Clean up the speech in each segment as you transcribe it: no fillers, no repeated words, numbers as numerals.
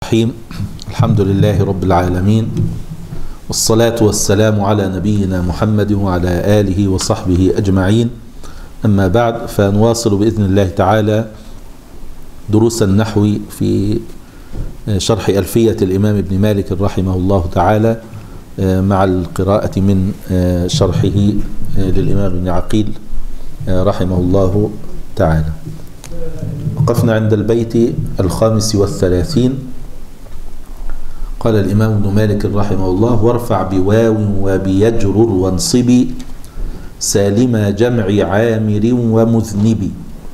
الرحيم. الحمد لله رب العالمين، والصلاة والسلام على نبينا محمد وعلى آله وصحبه أجمعين. أما بعد، فنواصل بإذن الله تعالى دروس النحو في شرح ألفية الإمام ابن مالك رحمه الله تعالى، مع القراءة من شرحه للإمام ابن عقيل رحمه الله تعالى. وقفنا عند البيت 35. قال الإمام ابن مالك رحمه الله: وارفع بواو وبيجرر وانصبي سالم جمع عامر ومذنب.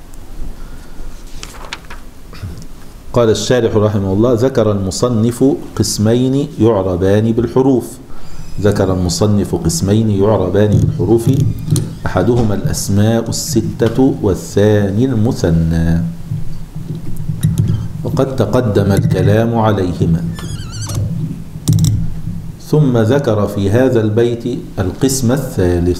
قال الشارح رحمه الله: ذكر المصنف قسمين يعربان بالحروف. ذكر المصنف قسمين يعربان بالحروف، أحدهما الأسماء الستة والثاني المثنى، وقد تقدم الكلام عليهما. ثم ذكر في هذا البيت القسم الثالث،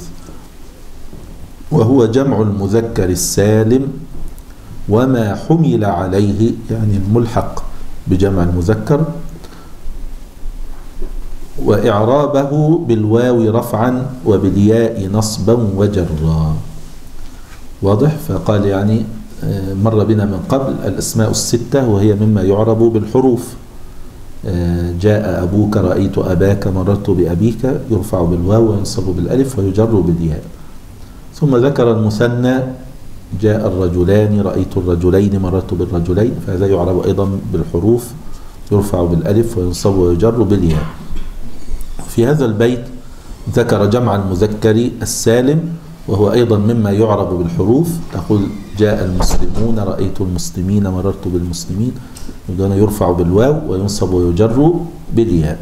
وهو جمع المذكر السالم وما حمل عليه، يعني الملحق بجمع المذكر، وإعرابه بالواو رفعا وبالياء نصبا وجرا. واضح؟ فقال يعني مر بنا من قبل الأسماء الستة، وهي مما يعرب بالحروف. جاء أبوك، رأيت أباك، مررت بأبيك، يرفع بالواو وينصب بالألف ويجر بالياء. ثم ذكر المثنى: جاء الرجلان، رأيت الرجلين، مررت بالرجلين، فهذا يعرب أيضا بالحروف، يرفع بالألف وينصب ويجر بالياء. في هذا البيت ذكر جمع المذكر السالم، وهو أيضا مما يعرب بالحروف. تقول: جاء المسلمون، رأيت المسلمين، مررت بالمسلمين، يرفع بالواو وينصب ويجر بالياء.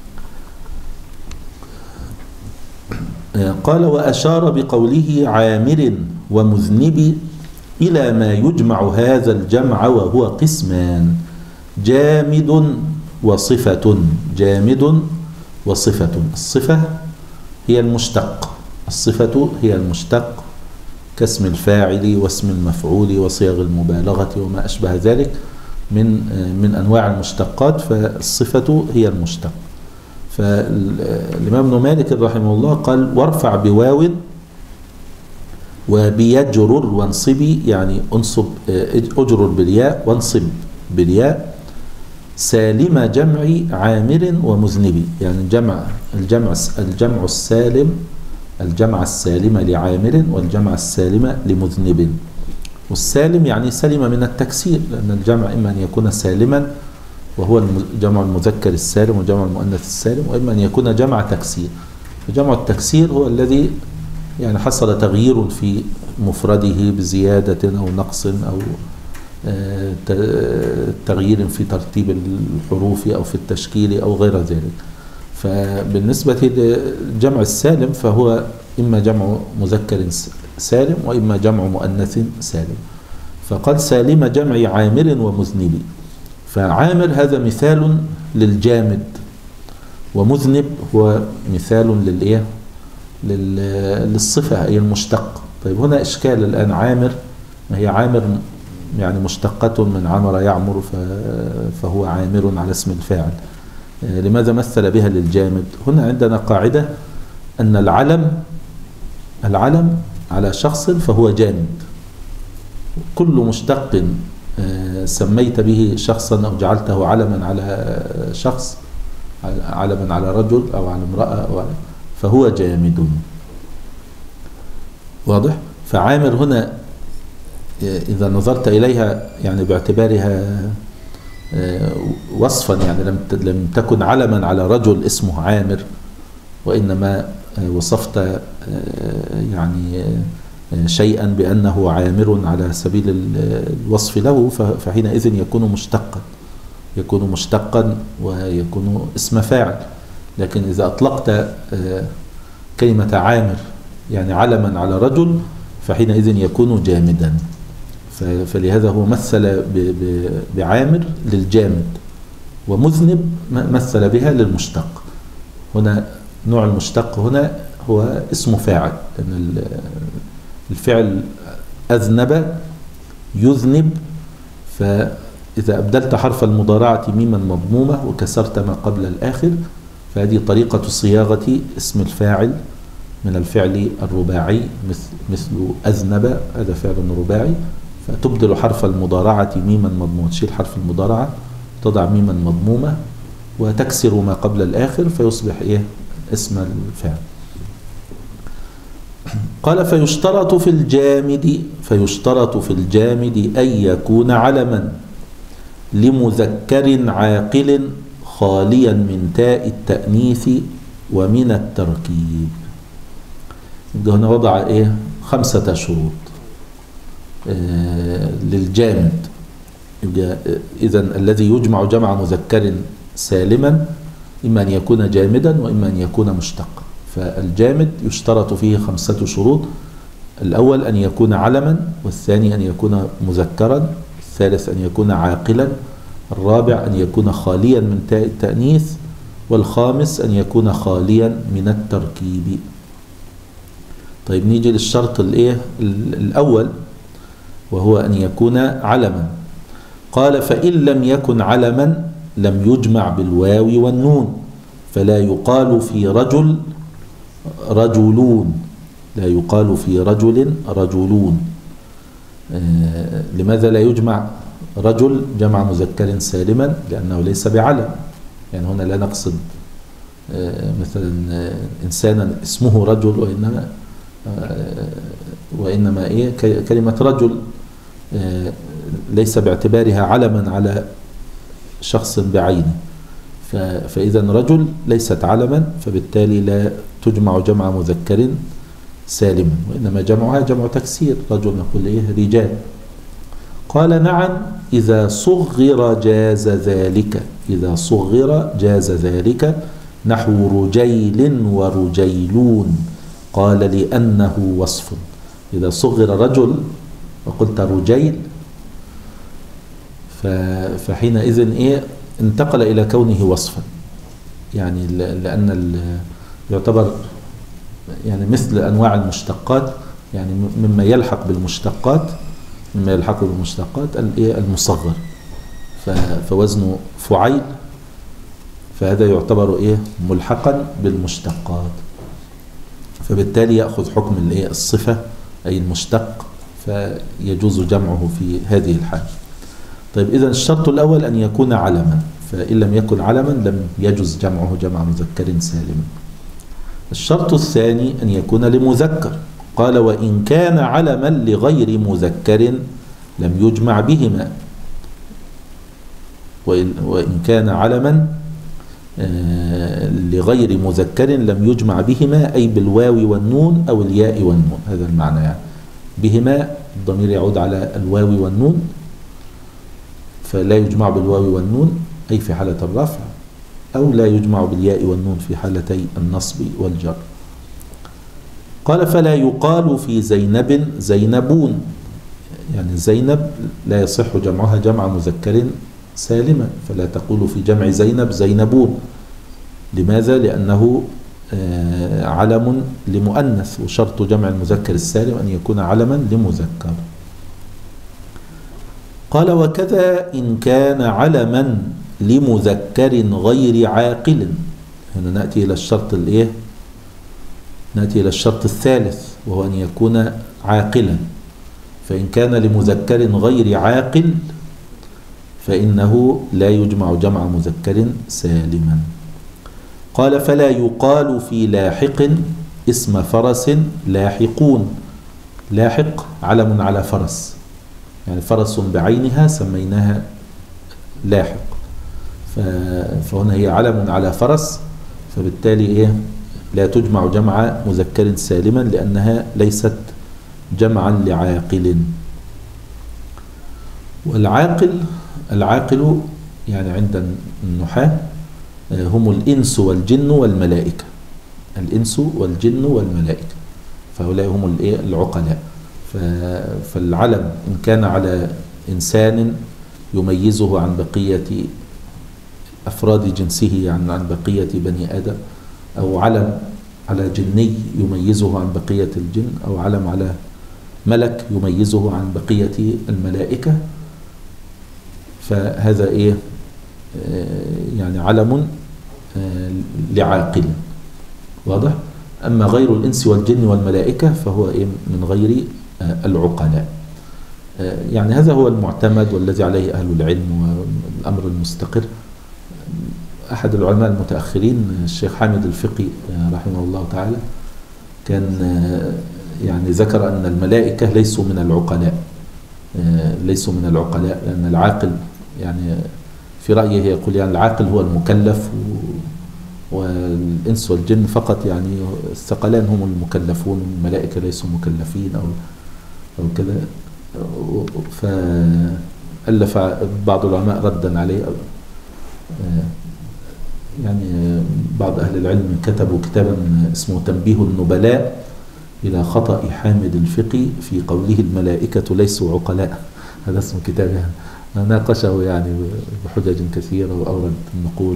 قال: وأشار بقوله عامر ومذنب إلى ما يجمع هذا الجمع، وهو قسمان: جامد وصفة. جامد وصفة. الصفة هي المشتق، الصفة هي المشتق، كاسم الفاعل واسم المفعول وصيغ المبالغة وما أشبه ذلك من أنواع المشتقات، فالصفة هي المشتق. فالإمام ابن مالك رحمه الله قال: وارفع بواو وبيجرر وانصبي، يعني انصب، اجرر بالياء وانصب بالياء، سالم جمع عامر ومذنب، يعني الجمع السالم، الجمع السالم لعامر والجمع السالم لمذنب. والسالم يعني سلم من التكسير، لأن الجمع إما أن يكون سالما وهو جمع المذكر السالم وجمع المؤنث السالم، وإما أن يكون جمع تكسير. فجمع التكسير هو الذي يعني حصل تغيير في مفرده بزيادة أو نقص أو تغيير في ترتيب الحروف أو في التشكيل أو غير ذلك. فبالنسبة للجمع السالم فهو إما جمع مذكر سالم وإما جمع مؤنث سالم. فقال: سالم جمع عامر ومذنب. فعامر هذا مثال للجامد، ومذنب هو مثال للصفة أي المشتق. طيب هنا إشكال الآن: عامر، ما هي عامر يعني مشتقة من عمر يعمر، فهو عامر على اسم الفاعل. لماذا مثل بها للجامد؟ هنا عندنا قاعدة أن العلم على شخص فهو جامد. كل مشتق سميت به شخصا أو جعلته علما على شخص، علما على رجل أو على امرأة، فهو جامد. واضح؟ فعامر هنا إذا نظرت إليها يعني باعتبارها وصفا، يعني لم تكن علما على رجل اسمه عامر، وإنما وصفت يعني شيئا بأنه عامر على سبيل الوصف له، فحينئذ يكون مشتقا ويكون اسم فاعل. لكن إذا أطلقت كلمة عامر يعني علما على رجل، فحينئذ يكون جامدا. فلهذا هو مثل بعامر للجامد، ومذنب مثل بها للمشتق. هنا نوع المشتق هنا هو اسم فاعل، لأن الفعل أذنب يذنب، إذا أبدلت حرف المضارعة ميما مضمومة وكسرت ما قبل الآخر، فهذه طريقة صياغة اسم الفاعل من الفعل الرباعي، مثل أذنب، هذا فعل رباعي، فتبدل حرف المضارعة ميما مضمومة، تشيل حرف المضارعة، تضع ميما مضمومة وتكسر ما قبل الآخر فيصبح إيه؟ اسم الفعل. قال فيشترط في الجامد أن يكون علما لمذكر عاقل خاليا من تاء التأنيث ومن التركيب. هنا وضع إيه؟ 5 شروط للجامد. إذن الذي يجمع جمع مذكر سالما إما أن يكون جامدا وإما أن يكون مشتقا. فالجامد يشترط فيه 5 شروط: الأول أن يكون علما، والثاني أن يكون مذكرا، الثالث أن يكون عاقلا، الرابع أن يكون خاليا من تاء التأنيث، والخامس أن يكون خاليا من التركيب. طيب نيجي للشرط الأول وهو أن يكون علما. قال فإن لم يكن علما لم يجمع بالواو والنون، فلا يقال في رجل رجلون، لا يقال في رجل رجلون. لماذا لا يجمع رجل جمع مذكر سالما؟ لأنه ليس بعلم. يعني هنا لا نقصد مثلا إنسانا اسمه رجل، وإنما إيه؟ كلمة رجل ليس باعتبارها علما على شخص بعينه، فإذا رجل ليست علما، فبالتالي لا تجمع جمع مذكر سالما، وإنما جمعها جمع تكسير، رجل نقول إيه؟ رجال. قال نعم إذا صغر جاز ذلك، إذا صغر جاز ذلك، نحو رجيل ورجيلون. قال لأنه وصف. إذا صغر رجل وقلت رجيل فحينئذ إيه؟ انتقل إلى كونه وصفا، يعني لأن يعتبر يعني مثل أنواع المشتقات، يعني مما يلحق بالمشتقات المصغر، فوزنه فعيل، فهذا يعتبر إيه؟ ملحقا بالمشتقات، فبالتالي يأخذ حكم الصفة أي المشتق، فيجوز جمعه في هذه الحال. طيب إذا الشرط الأول أن يكون علما، فإن لم يكن علما لم يجوز جمعه جمع مذكر سالم. الشرط الثاني أن يكون لمذكر. قال وإن كان علما لغير مذكر لم يجمع بهما، وإن كان علما لغير مذكر لم يجمع بهما، أي بالواو والنون أو الياء والنون، هذا المعنى. يعني بهما الضمير يعود على الواو والنون، فلا يجمع بالواو والنون أي في حالة الرفع، أو لا يجمع بالياء والنون في حالتي النصب والجر. قال فلا يقال في زينب زينبون، يعني زينب لا يصح جمعها جمع مذكر سالما، فلا تقول في جمع زينب زينبون. لماذا؟ لأنه علم لمؤنث، وشرط جمع المذكر السالم أن يكون علما لمذكر. قال وكذا إن كان علما لمذكر غير عاقل. هنا نأتي إلى الشرط نأتي إلى الشرط الثالث، وهو أن يكون عاقلا. فإن كان لمذكر غير عاقل فإنه لا يجمع جمع مذكر سالما. قال فلا يقال في لاحق اسم فرس لاحقون. لاحق علم على فرس، يعني فرس بعينها سميناها لاحق، فهنا هي علم على فرس، فبالتالي لا تجمع جمع مذكر سالما لأنها ليست جمعا لعاقل. العاقل يعني عند النحاة هم الإنس والجن والملائكة، الإنس والجن والملائكة، فهؤلاء هم العقلاء. فالعلم إن كان على إنسان يميزه عن بقية أفراد جنسه، عن بقية بني آدم، أو علم على جني يميزه عن بقية الجن، أو علم على ملك يميزه عن بقية الملائكة، فهذا إيه يعني علم لعاقل، واضح. أما غير الإنس والجن والملائكة فهو إيه من غير العقلاء. يعني هذا هو المعتمد والذي عليه أهل العلم والأمر المستقر. أحد العلماء المتأخرين الشيخ حامد الفقي رحمه الله تعالى كان يعني ذكر أن الملائكة ليسوا من العقلاء، ليسوا من العقلاء، لأن العاقل يعني في رأيه يقول يعني العاقل هو المكلف، والإنس والجن فقط يعني الثقلان هم المكلفون، الملائكة ليسوا مكلفين أو كذا. فألف بعض العلماء ردا عليه، يعني بعض أهل العلم كتبوا كتابا اسمه تنبيه النبلاء إلى خطأ حامد الفقي في قوله الملائكة ليسوا عقلاء. هذا اسم كتابه، ناقشه يعني بحجج كثيرة وأورد النقول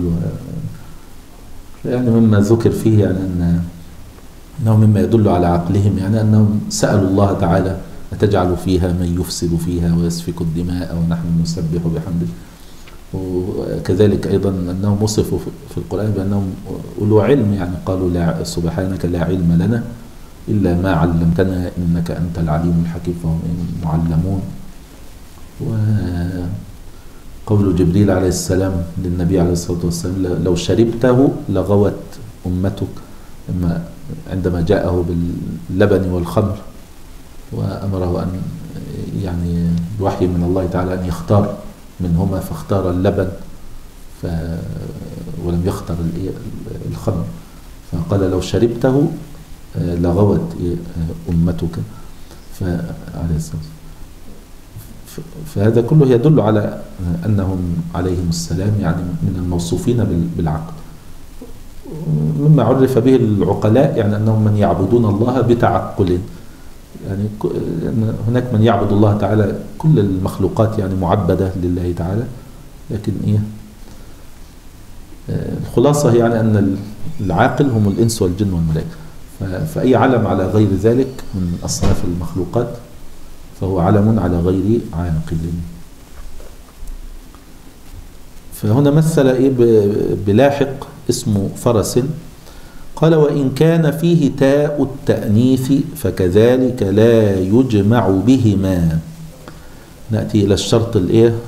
يعني مما ذكر فيه يعني أنه مما يدل على عقلهم، يعني أنهم سألوا الله تعالى أتجعل فيها من يفسد فيها ويسفك الدماء ونحن نسبح بحمده. وكذلك أيضا أنهم وصفوا في القرآن بأنهم أولو علم، يعني قالوا سبحانك لا علم لنا إلا ما علمتنا إنك أنت العليم الحكيم، فهم معلمون. وقول جبريل عليه السلام للنبي عليه الصلاة والسلام لو شربته لغوت أمتك، عندما جاءه باللبن والخمر وأمره أن يعني بوحي من الله تعالى أن يختار منهما، فاختار اللبن ولم يختار الخمر، فقال لو شربته لغوت أمتك عليه الصلاة. فهذا كله يدل على أنهم عليهم السلام يعني من الموصوفين بالعقل. مما عرف به العقلاء يعني أنهم من يعبدون الله بتعقل، يعني هناك من يعبد الله تعالى، كل المخلوقات يعني معبدة لله تعالى، لكن إيه الخلاصة يعني أن العاقل هم الإنس والجن والملائكة. فأي علم على غير ذلك من أصناف المخلوقات فهو علم على غير عاقل. فهنا مثل إيه بلاحق اسمه فرس، قال وإن كان فيه تاء التأنيث فكذلك لا يجمع بهما. نأتي إلى الشرط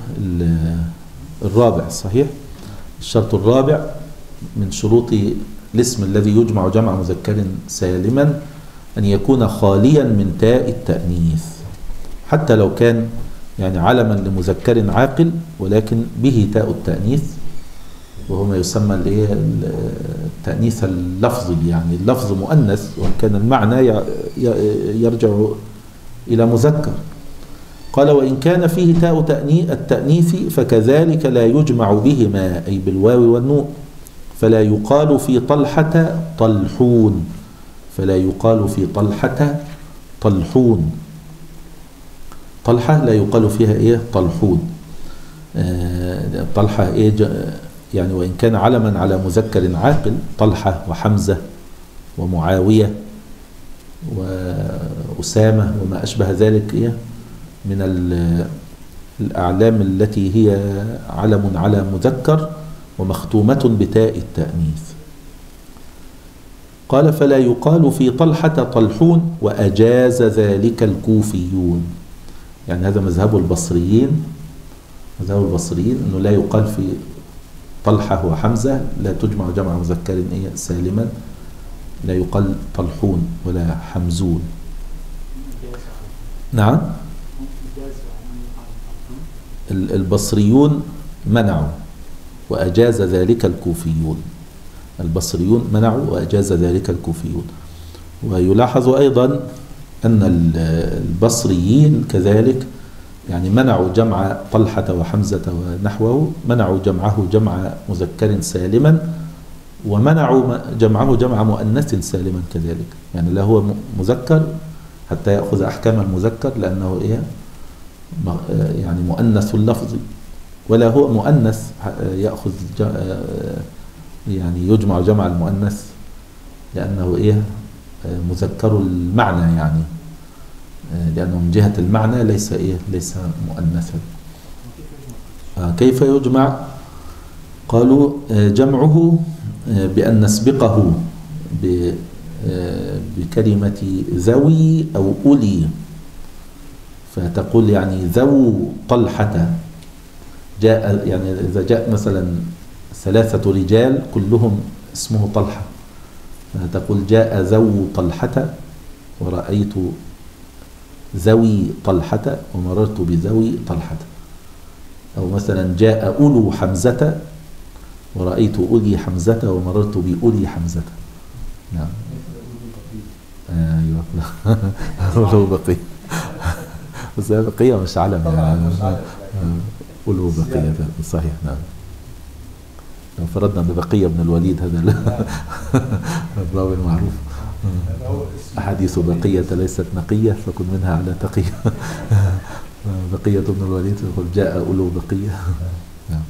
الرابع، صحيح. الشرط الرابع من شروط الاسم الذي يجمع جمع مذكر سالما أن يكون خاليا من تاء التأنيث، حتى لو كان يعني علما لمذكر عاقل ولكن به تاء التأنيث، وهو ما يسمى التأنيث اللفظي، يعني اللفظ مؤنث وإن كان المعنى يرجع إلى مذكر. قال وإن كان فيه تاء التأنيث فكذلك لا يجمع بهما، أي بالواو والنون. فلا يقال في طلحة طلحون، فلا يقال في طلحة طلحون، طلحة لا يقال فيها إيه طلحون. طلحة إيه يعني وإن كان علما على مذكر عاقل، طلحة وحمزة ومعاوية وأسامة وما أشبه ذلك إيه من الأعلام التي هي علم على مذكر ومختومة بتاء التأنيث. قال فلا يقال في طلحة طلحون وأجاز ذلك الكوفيون، يعني هذا مذهب البصريين، مذهب البصريين أنه لا يقال في طلحة وحمزة لا تجمع جمع مذكر إيه سالما، لا يقال طلحون ولا حمزون. نعم البصريون منعوا وأجاز ذلك الكوفيون، البصريون منعوا وأجاز ذلك الكوفيون. ويلاحظ أيضا أن البصريين كذلك يعني منعوا جمع طلحة وحمزة ونحوه، منعوا جمعه جمع مذكر سالما، ومنعوا جمعه جمع مؤنث سالما كذلك، يعني لا هو مذكر حتى يأخذ أحكام المذكر لأنه إيه يعني مؤنث اللفظ، ولا هو مؤنث يأخذ يعني يجمع جمع المؤنث لأنه إيه مذكر المعنى، يعني لأنه من جهة المعنى ليس إيه ليس مؤنثا. كيف يجمع؟ قالوا جمعه بأن نسبقه بكلمة ذوي أو أولي، فتقول يعني ذو طلحة جاء، يعني إذا جاء مثلا 3 رجال كلهم اسمه طلحة، فتقول جاء ذو طلحة ورأيت ذوي طلحة ومررت بذوي طلحة. أو مثلا جاء أولو حمزة ورأيت أولي حمزة ومررت بأولي حمزة. نعم. أيوة. أولو بقية، بس بقية مش علم يعني. أولو بقية صحيح. نعم. لو فرضنا ببقية بن الوليد هذا الراوي المعروف، أحاديث بقية ليست نقية فكن منها على تقية. بقية بن الوليد يقول جاء أولو بقية. نعم.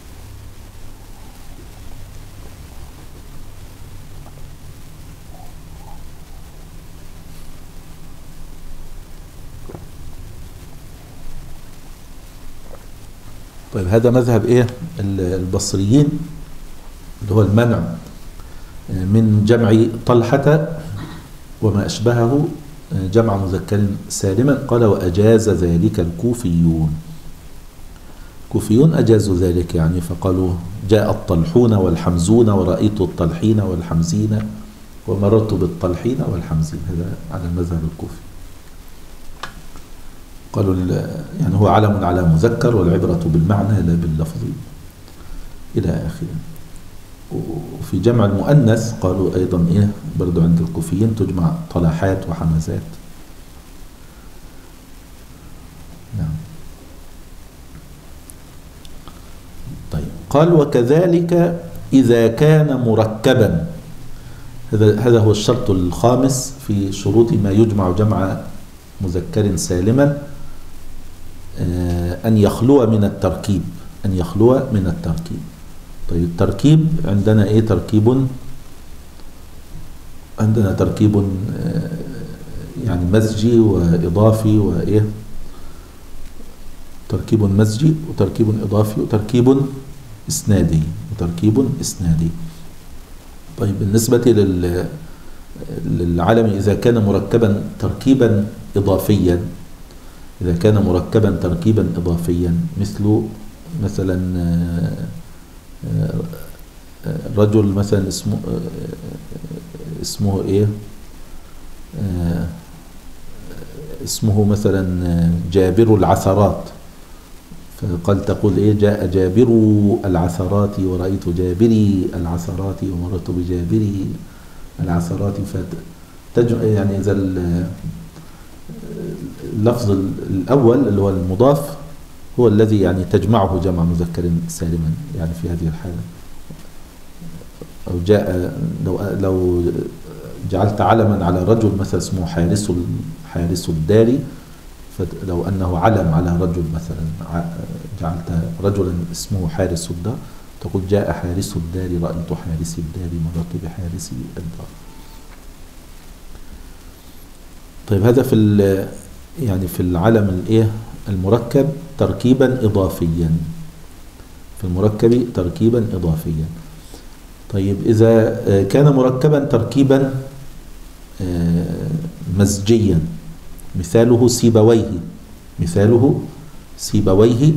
طيب هذا مذهب ايه البصريين، اللي هو المنع من جمع طلحة وما أشبهه جمع مذكر سالما. قال وأجاز ذلك الكوفيون. الكوفيون أجازوا ذلك يعني، فقالوا جاء الطلحون والحمزون ورأيت الطلحين والحمزين ومررت بالطلحين والحمزين. هذا على المذهب الكوفي. قالوا يعني هو علم على مذكر والعبرة بالمعنى لا باللفظ إلى آخره. وفي جمع المؤنث قالوا أيضا إيه برضو عند الكوفيين تجمع طلحات وحمزات. نعم. طيب قال وكذلك إذا كان مركبا، هذا هو الشرط الخامس في شروط ما يجمع جمع مذكر سالما، أن يخلو من التركيب. أن يخلو من التركيب. طيب التركيب عندنا إيه؟ عندنا تركيب يعني مزجي وإضافي وإيه، تركيب مزجي وتركيب إضافي وتركيب إسنادي طيب بالنسبة للعلم إذا كان مركبا تركيبا إضافيا، مثلا رجل مثلا اسمه ايه، اسمه مثلا جابر العثرات، فقال تقول ايه جاء جابر العثرات ورأيت جابري العثرات ومررت بجابري العثرات. يعني إذا اللفظ الأول اللي هو المضاف هو الذي يعني تجمعه جمع مذكر سالما، يعني في هذه الحالة. أو جاء لو جعلت علما على رجل مثلا اسمه حارس الدار، فلو أنه علم على رجل مثلا جعلت رجلا اسمه حارس الدار تقول جاء حارس الدار رأيت حارس الدار مررت بحارس الدار. طيب هذا في العلم الايه المركب تركيبا إضافيا، طيب إذا كان مركبا تركيبا مزجيا مثاله سيبويه،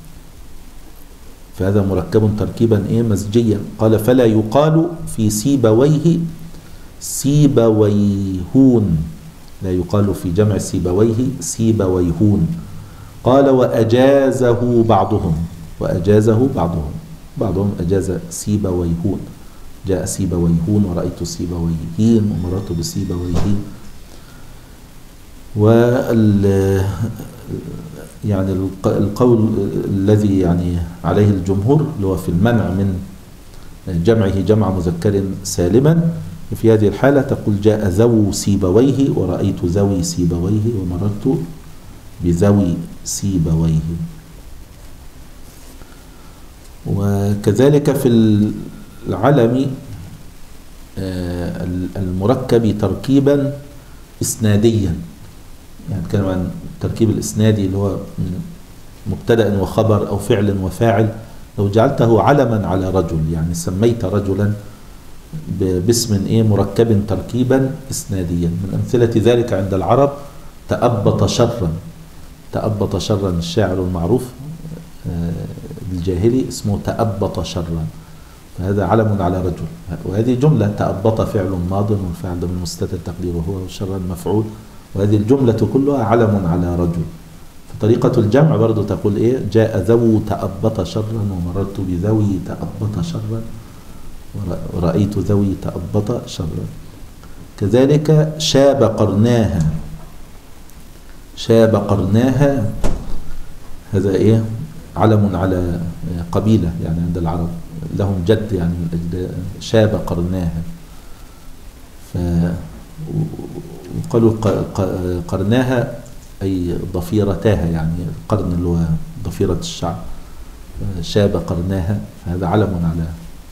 فهذا مركب تركيبا إيه مزجيا. قال فلا يقال في سيبويه سيبويهون، لا يقال في جمع سيبويه سيبويهون. قال وأجازه بعضهم أجاز سيبويهون، جاء سيبويهون ورأيت سيبويهين ومررت بسيبويهين. يعني القول الذي يعني عليه الجمهور اللي هو في المنع من جمعه جمع مذكر سالما، في هذه الحالة تقول جاء ذو سيبويه ورأيت ذوي سيبويه ومررت بذوي سيبويه. وكذلك في العلم المركب تركيبا إسناديا، يعني نتكلم عن التركيب الإسنادي اللي هو مبتدأ وخبر أو فعل وفاعل، لو جعلته علما على رجل، يعني سميت رجلا باسم مركب تركيبا إسناديا. من أمثلة ذلك عند العرب تأبط شرا. تأبط شرا الشاعر المعروف الجاهلي اسمه تأبط شرا، فهذا علم على رجل. وهذه جملة تأبط فعل ماض والفعل من مستتر تقديره هو، شرا مفعول، وهذه الجملة كلها علم على رجل. فطريقة الجمع برضو تقول جاء ذو تأبط شرا ومررت بذوي تأبط شرا ورأيت ذوي تأبط شرا. كذلك شاب قرناها. شاب قرناها هذا علم على قبيلة، يعني عند العرب لهم جد يعني من أجل شاب قرناها. وقالوا قرناها أي ضفيرتاها، يعني القرن اللي هو ضفيرة الشعب. شاب قرناها هذا علم على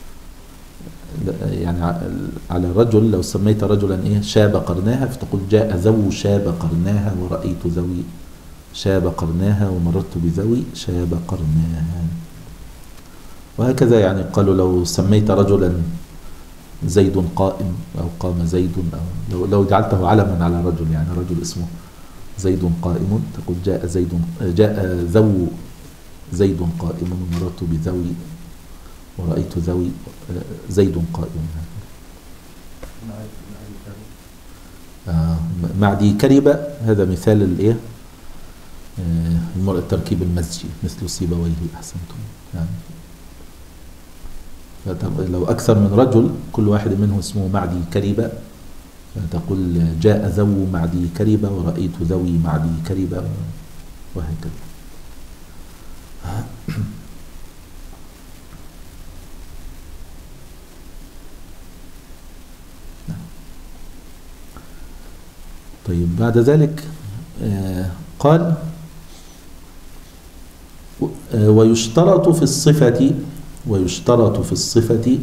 يعني على رجل. لو سميت رجلا شاب قرناها فتقول جاء ذو شاب قرناها ورأيت ذوي شاب قرناها ومررت بذوي شاب قرناها. وهكذا يعني قالوا لو سميت رجلا زيد قائم أو قام زيد، أو لو جعلته علما على رجل، يعني رجل اسمه زيد قائم تقول جاء ذو زيد قائم ومررت بذوي ورأيت ذوي زيد قائم. معدي كربة هذا مثال التركيب المزجي مثل سيبويه. أحسنتم. يعني لو أكثر من رجل كل واحد منه اسمه معدي كربة فتقول جاء ذو معدي كربة ورأيت ذوي معدي كربة، وهكذا. طيب بعد ذلك قال ويشترط في الصفة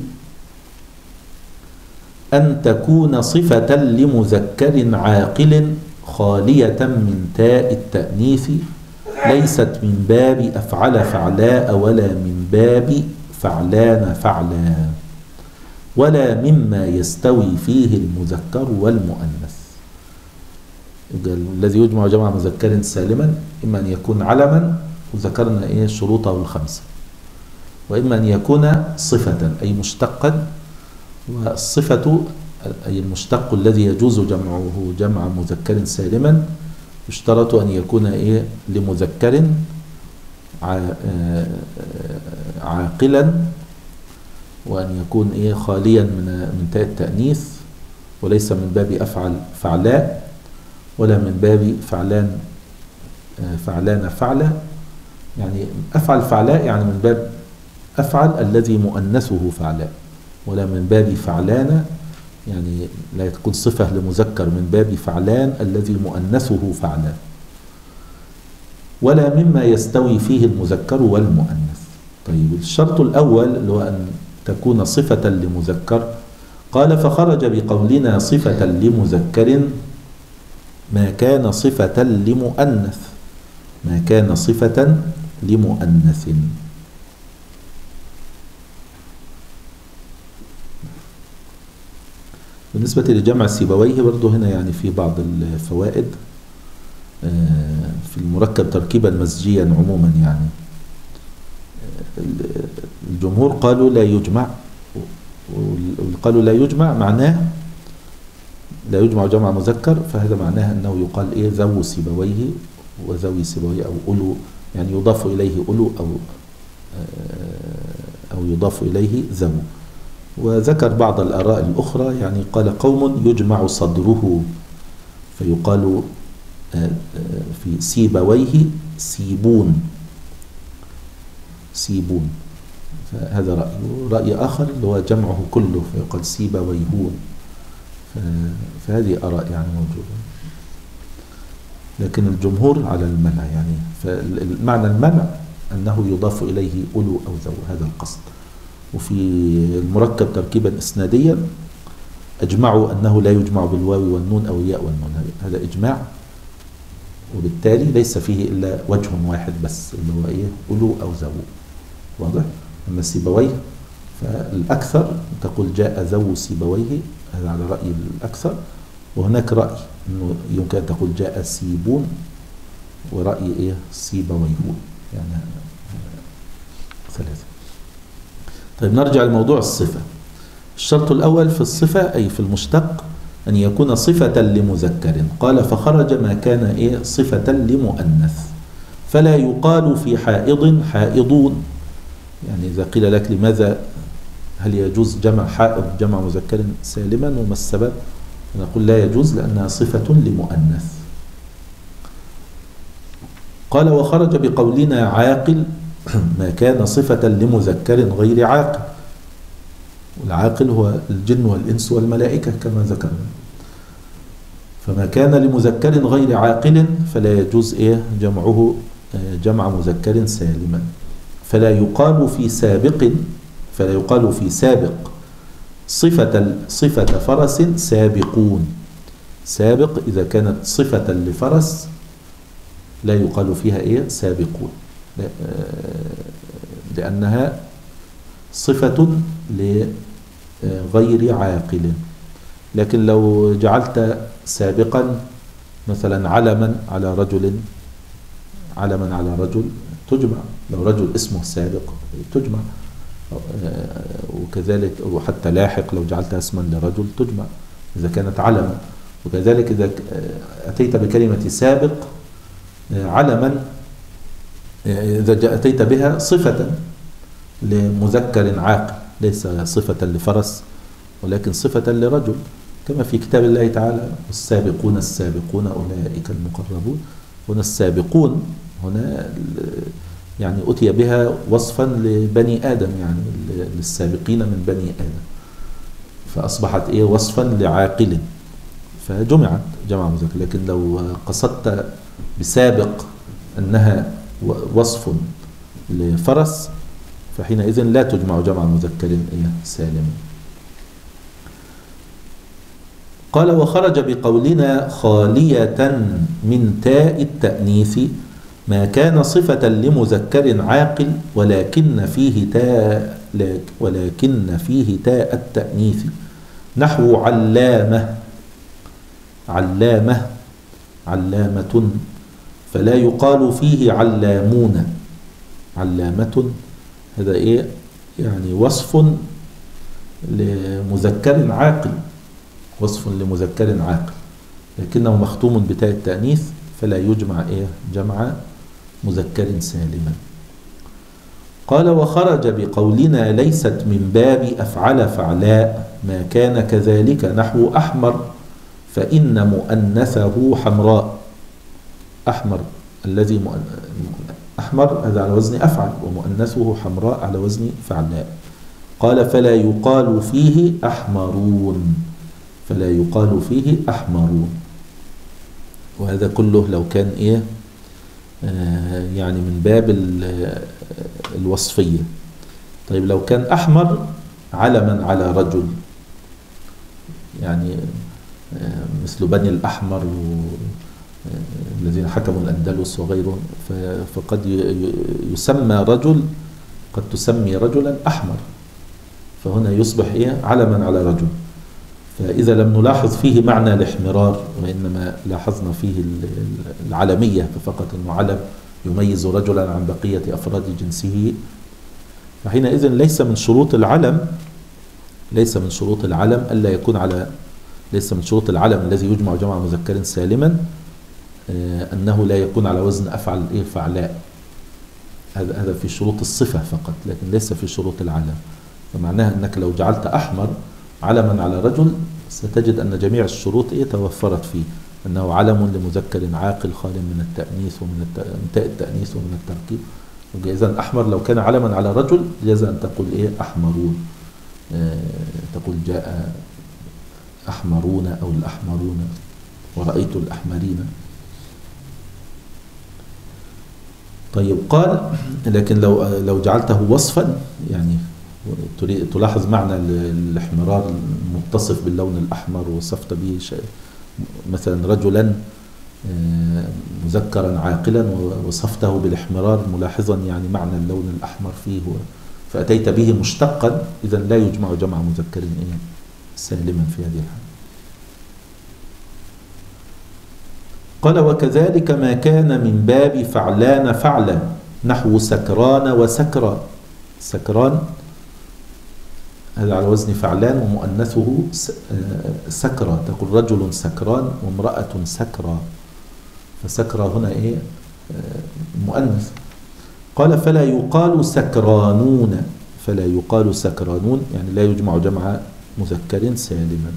أن تكون صفة لمذكر عاقل خالية من تاء التأنيث، ليست من باب أفعل فعلاء ولا من باب فعلان فعلا، ولا مما يستوي فيه المذكر والمؤنث. الذي يجمع جمع مذكر سالما إما أن يكون علما، وذكرنا شروطه الخمسة، وإما أن يكون صفة أي مشتقا. والصفة أي المشتق الذي يجوز جمعه جمع مذكر سالما يشترط أن يكون لمذكر عاقلا، وأن يكون خاليا من تاء التأنيث، وليس من باب أفعل فعلاء ولا من باب فعلان فعلا. يعني أفعل فعلاء يعني من باب أفعل الذي مؤنثه فعلاء، ولا من باب فعلان يعني لا تكون صفة لمذكر من باب فعلان الذي مؤنثه فعلان، ولا مما يستوي فيه المذكر والمؤنث. طيب الشرط الأول اللي هو أن تكون صفة لمذكر، قال فخرج بقولنا صفة لمذكر ما كان صفة لمؤنث، ما كان صفة لمؤنث. بالنسبة لجمع سيبويه برضو هنا يعني في بعض الفوائد في المركب تركيبا مزجيا عموما. يعني الجمهور قالوا لا يجمع، وقالوا لا يجمع معناه لا يجمع جمع مذكر، فهذا معناه أنه يقال ذو سيبويه وذوي سيبويه أو أولو، يعني يضاف إليه أولو أو يضاف إليه ذو. وذكر بعض الآراء الأخرى، يعني قال قوم يجمع صدره فيقال في سيبويه سيبون، سيبون. فهذا رأي. رأي آخر اللي هو جمعه كله فيقال سيبويهون. فهذه آراء يعني موجودة، لكن الجمهور على المنع. يعني فالمعنى المنع أنه يضاف إليه أولو أو ذو، هذا القصد. وفي المركب تركيبا إسناديا أجمعوا أنه لا يجمع بالواو والنون أو الياء والنون، هذا إجماع. وبالتالي ليس فيه إلا وجه واحد بس اللي هو إيه أولو أو ذو. واضح؟ أما سيبويه فالأكثر تقول جاء ذو سيبويه، هذا على رأي الأكثر. وهناك رأي أنه يمكن أن تقول جاء سيبون، ورأي إيه سيبويه، يعني ثلاثة. طيب نرجع لموضوع الصفة. الشرط الأول في الصفة أي في المشتق أن يكون صفة لمذكر. قال فخرج ما كان إيه صفة لمؤنث، فلا يقال في حائض حائضون. يعني إذا قيل لك لماذا هل يجوز جمع حائض جمع مذكر سالما وما السبب؟ نقول لا يجوز لأنها صفة لمؤنث. قال وخرج بقولنا عاقل ما كان صفة لمذكر غير عاقل، والعاقل هو الجن والإنس والملائكة كما ذكرنا. فما كان لمذكر غير عاقل فلا يجوز إيه جمعه جمع مذكر سالما. فلا يقال في سابق صفة فرس سابقون. سابق إذا كانت صفة لفرس لا يقال فيها إيه سابقون، لأنها صفة لغير عاقل. لكن لو جعلت سابقا مثلا علما على رجل تجمع، لو رجل اسمه سابق تجمع، وكذلك وحتى لاحق لو جعلتها اسما لرجل تجمع إذا كانت علما. وكذلك إذا أتيت بكلمة سابق علما، إذا أتيت بها صفة لمذكر عاقل ليس صفة لفرس ولكن صفة لرجل، كما في كتاب الله تعالى السابقون أولئك المقربون. هنا السابقون هنا يعني أتي بها وصفا لبني آدم، يعني للسابقين من بني آدم، فأصبحت إيه وصفا لعاقل فجمعت جمع مذكر. لكن لو قصدت بسابق أنها وصف لفرس فحينئذ لا تجمع جمع مذكر إيه سالم. قال وخرج بقولنا خالية من تاء التأنيث ما كان صفة لمذكر عاقل ولكن فيه تاء التأنيث، نحو علامة فلا يقال فيه علامة. هذا إيه يعني وصف لمذكر عاقل، لكنه مختوم بتاء التأنيث فلا يجمع إيه جمع مذكر سالما. قال وخرج بقولنا ليست من باب أفعل فعلاء ما كان كذلك، نحو أحمر فإن مؤنثه حمراء. أحمر الذي أحمر هذا على وزن أفعل، ومؤنثه حمراء على وزن فعلاء. قال فلا يقال فيه أحمرون. وهذا كله لو كان إيه يعني من باب الوصفية. طيب لو كان أحمر علما على رجل، يعني مثل بني الأحمر الذين حكموا الأندلس وغيرهم، فقد يسمى رجل، قد تسمي رجلا أحمر، فهنا يصبح إيه علما على رجل. فإذا لم نلاحظ فيه معنى الاحمرار وإنما لاحظنا فيه العلمية فقط أنه علم يميز رجلا عن بقية أفراد جنسه، فحينئذ ليس من شروط العلم ألا يكون ليس من شروط العلم الذي يجمع جمع مذكر سالما أنه لا يكون على وزن أفعل إيه فعلاء. هذا في شروط الصفة فقط، لكن ليس في شروط العلم. فمعناها أنك لو جعلت أحمر علما على رجل ستجد أن جميع الشروط إيه توفرت فيه، أنه علم لمذكر عاقل خال من التأنيث ومن تاء التأنيث ومن التركيب. إذن أحمر لو كان علما على رجل جاز أن تقول إيه أحمرون، تقول جاء أحمرون أو الأحمرون ورأيت الأحمرين. طيب قال لكن لو جعلته وصفا، يعني تلاحظ معنى الاحمرار المتصف باللون الأحمر ووصفت به مثلا رجلا مذكرا عاقلا ووصفته بالاحمرار ملاحظا يعني معنى اللون الأحمر فيه فأتيت به مشتقا، إذا لا يجمع جمع مذكر سالما في هذه الحالة. قال وكذلك ما كان من باب فعلان فعلا نحو سكران وسكرى. سكران هذا على وزن فعلان ومؤنثه سكرى، تقول رجل سكران وامرأة سكرى، فسكرى هنا ايه مؤنث. قال فلا يقال سكرانون، فلا يقال سكرانون يعني لا يجمع جمع مذكر سالما.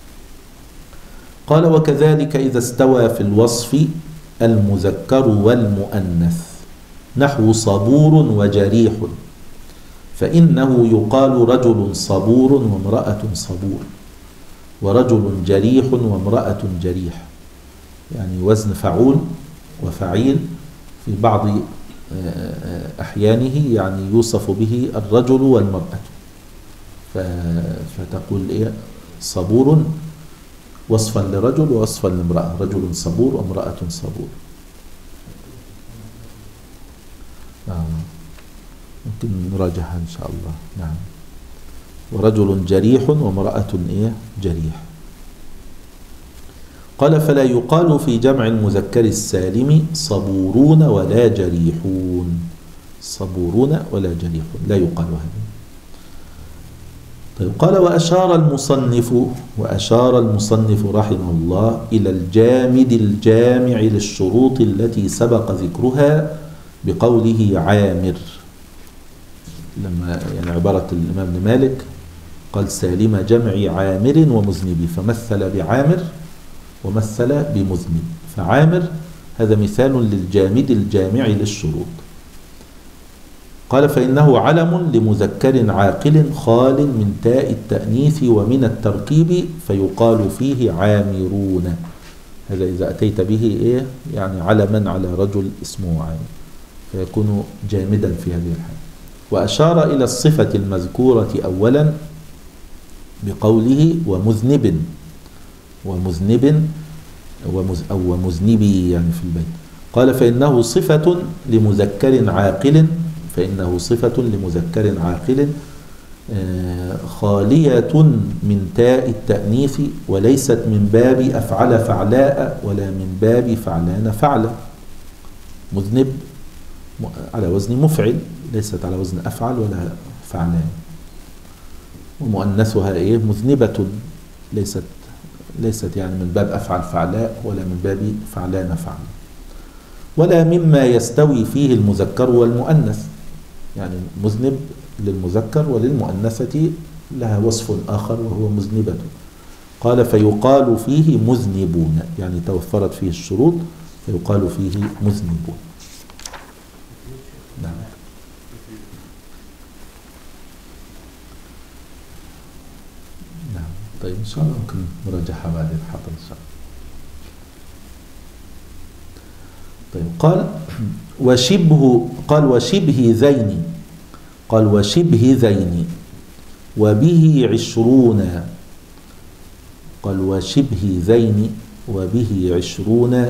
قال وكذلك إذا استوى في الوصف المذكر والمؤنث نحو صبور وجريح، فإنه يقال رجل صبور وامرأة صبور، ورجل جريح وامرأة جريح، يعني وزن فعول وفعيل في بعض أحيانه يعني يوصف به الرجل والمرأة، فتقول إيه صبور وصفا لرجل ووصفا لامرأة، رجل صبور وامرأة صبور. ممكن نراجعها إن شاء الله. نعم. ورجل جريح وامرأة إيه جريح. قال فلا يقال في جمع المذكر السالم صبورون ولا جريحون، صبورون ولا جريحون لا يقال هذا. طيب قال وأشار المصنف رحمه الله إلى الجامد الجامع للشروط التي سبق ذكرها بقوله عامر، لما يعني عبارة الإمام ابن مالك قال سالم جمع عامر ومذنب، فمثل بعامر ومثل بمذنب، فعامر هذا مثال للجامد الجامع للشروط. قال فإنه علم لمذكر عاقل خال من تاء التأنيث ومن التركيب فيقال فيه عامرون، هذا إذا أتيت به إيه يعني علما على رجل اسمه عامر فيكون جامدا في هذه الحالة. وأشار إلى الصفة المذكورة أولا بقوله ومذنب أو ومذنبي يعني في البيت. قال فإنه صفة لمذكر عاقل، فإنه صفة لمذكر عاقل خالية من تاء التأنيث وليست من باب أفعل فعلاء ولا من باب فعلان فعلا. مذنب على وزن مفعل ليست على وزن أفعل ولا فعلان، ومؤنثها إيه مذنبة ليست يعني من باب أفعل فعلاء ولا من باب فعلان فعلا، ولا مما يستوي فيه المذكر والمؤنث، يعني مذنب للمذكر وللمؤنثة لها وصف آخر وهو مذنبة. قال فيقال فيه مذنبون، يعني توفرت فيه الشروط فيقال فيه مذنبون. نعم. نعم. طيب إن شاء الله ممكن نراجعها بعد الحلقة إن شاء الله. طيب قال وشبه ذين وبه 20، قال وشبه ذين وبه 20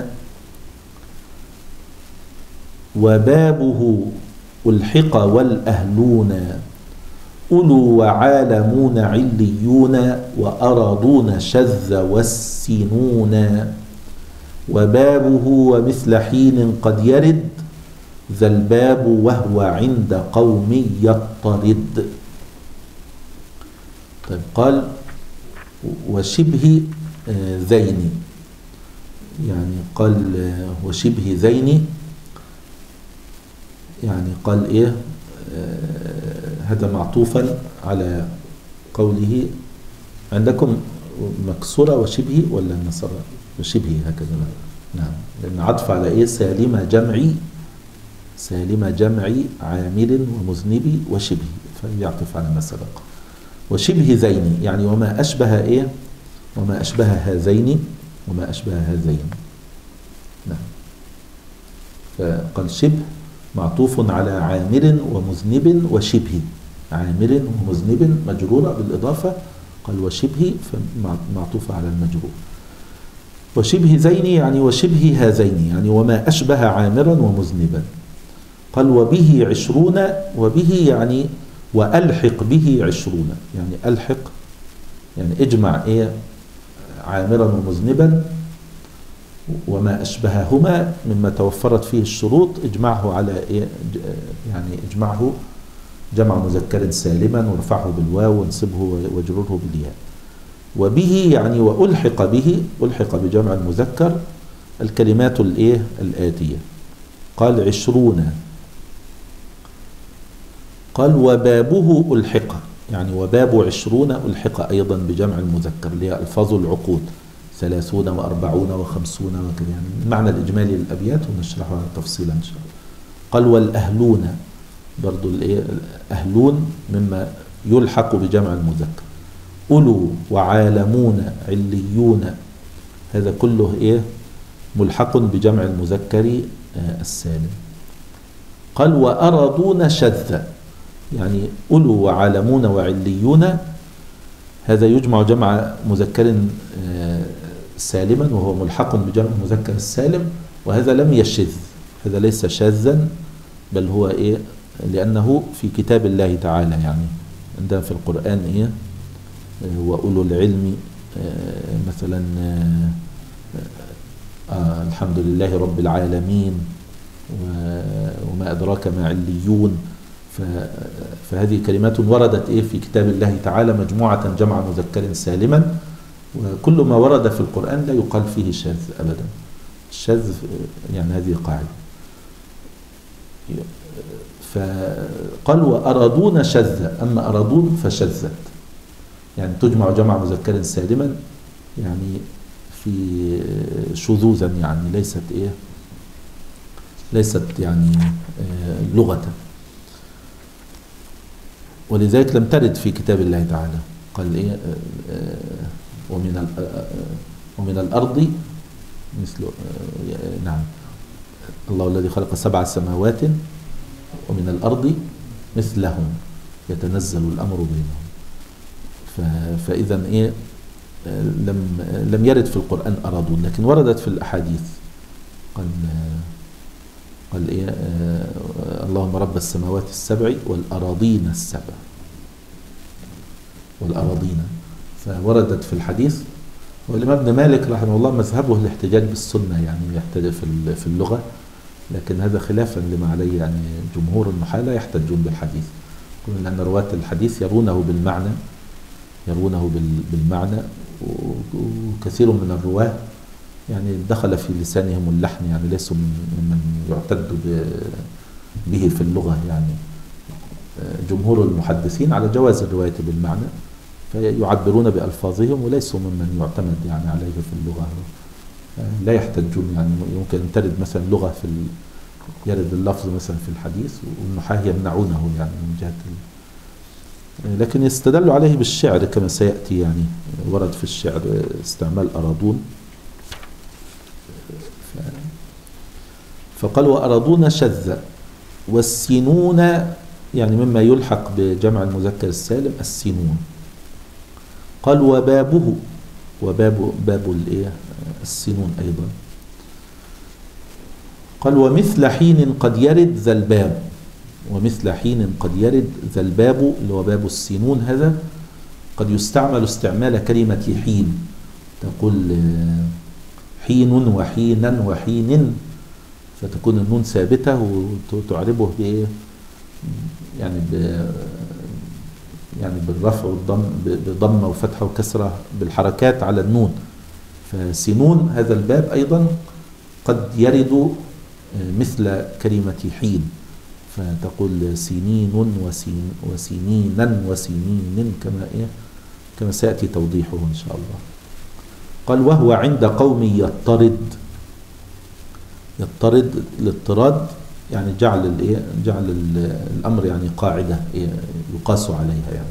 وبابه الحق والأهلون أولو وعالمون عليون وأرضون شذ والسنون وبابه ومثل حين قد يرد ذا الباب وهو عند قوم يضطرد. طيب قال وشبه ذين، يعني قال وشبه ذين يعني قال ايه هذا معطوفا على قوله عندكم مكسورة وشبه ولا النصر وشبه هكذا. نعم لأن عطف على ايه سالمة جمعي عامل ومذنبي وشبه فيعطف على ما سبق. وشبه ذين يعني وما أشبه ايه وما أشبه هذين وما أشبه هذين. نعم فقال شبه معطوف على عامل ومذنب وشبه، عامل ومذنب مجرورة بالإضافة، قال وشبه فمعطوف على المجرور. وشبه ذين يعني وشبه هذين، يعني وما أشبه عامرا ومذنبا. قال وبه 20، وبه يعني وألحق به 20، يعني ألحق يعني اجمع إيه عامرا ومذنبا وما أشبههما مما توفرت فيه الشروط، اجمعه على إيه يعني اجمعه جمع مذكر سالما وارفعه بالواو وانصبه واجرره بالياء. وبه يعني وألحق به، ألحق بجمع المذكر الكلمات الإيه الآتية. قال 20. قال وبابه ألحق، يعني وباب 20 ألحق أيضا بجمع المذكر اللي هي ألفاظ العقود 30 و40 و50 وكذا، يعني المعنى الإجمالي للأبيات ونشرحها تفصيلا إن شاء الله. قال والأهلون برضو أهلون مما يلحق بجمع المذكر. أولو وعالمون عليون، هذا كله إيه ملحق بجمع المذكر السالم. قال وأرضون شذ، يعني أولو وعالمون وعليون هذا يجمع جمع مذكر سالما وهو ملحق بجمع المذكر السالم، وهذا لم يشذ، هذا ليس شاذا بل هو إيه لأنه في كتاب الله تعالى، يعني عندنا في القرآن إيه وأولو العلم مثلا الحمد لله رب العالمين وما أدراك ما عليون، فهذه كلمات وردت إيه في كتاب الله تعالى مجموعة جمع مذكر سالما، وكل ما ورد في القرآن لا يقال فيه شاذ أبدا. الشاذ يعني هذه قاعدة. فقال وأرادون شذ، أما أرادون فشذت، يعني تجمع جمع مذكر سالما يعني في شذوذا، يعني ليست إيه ليست يعني لغة، ولذلك لم ترد في كتاب الله تعالى. قال إيه ومن الأرض مثل نعم الله الذي خلق 7 سماوات ومن الأرض مثلهم يتنزل الأمر بينهم. فإذا إيه لم يرد في القرآن أرادون، لكن وردت في الأحاديث. قال إيه اللهم رب السماوات السبع والأراضين السبع، والأراضين، فوردت في الحديث. والإمام ابن مالك رحمه الله مذهبه الاحتجاج بالسنة، يعني يحتج في اللغة، لكن هذا خلافا لما عليه يعني جمهور النحاة لا يحتجون بالحديث، لأن رواة الحديث يرونه بالمعنى، وكثير من الرواة يعني دخل في لسانهم اللحن، يعني ليسوا ممن يعتد به في اللغة. يعني جمهور المحدثين على جواز الرواية بالمعنى، فيعبرون بألفاظهم وليسوا ممن يعتمد يعني عليه في اللغة، لا يحتجون. يعني يمكن أن ترد مثلا لغة يرد اللفظ مثلا في الحديث والنحاة يمنعونه يعني من جهة لكن يستدلوا عليه بالشعر كما سيأتي، يعني ورد في الشعر استعمال أرادون. فقال وأرادون شذ. والسنون يعني مما يلحق بجمع المذكر السالم السنون. قال وبابه، باب السنون أيضا. قال ومثل حين قد يرد ذا الباب، ومثل حين قد يرد ذا الباب اللي هو باب السنون، هذا قد يستعمل استعمال كلمة حين، تقول حين وحينا وحين، فتكون النون ثابتة وتعربه بإيه يعني يعني بالرفع والضم، بضمة وفتحة وكسرة بالحركات على النون. فسنون هذا الباب أيضا قد يرد مثل كلمة حين، فتقول سنين وسنينا وسنين كما سيأتي توضيحه إن شاء الله. قال وهو عند قوم يضطرد الاضطراد يعني جعل الأمر يعني قاعدة يقاس عليها يعني.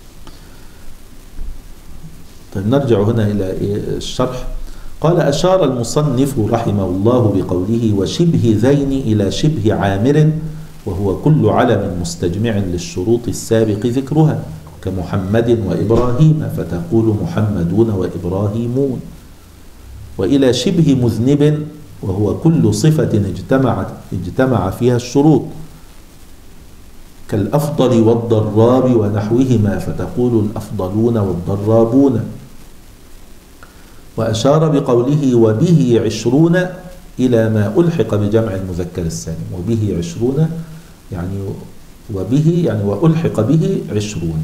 طيب نرجع هنا إلى الشرح. قال أشار المصنف رحمه الله بقوله وشبه ذين إلى شبه عامر، وهو كل علم مستجمع للشروط السابق ذكرها كمحمد وإبراهيم، فتقول محمدون وإبراهيمون. وإلى شبه مذنب وهو كل صفة اجتمع فيها الشروط كالأفضل والضراب ونحوهما، فتقول الأفضلون والضرابون. وأشار بقوله وبه 20 إلى ما ألحق بجمع المذكر السالم. وبه 20 يعني وبه يعني وألحق به 20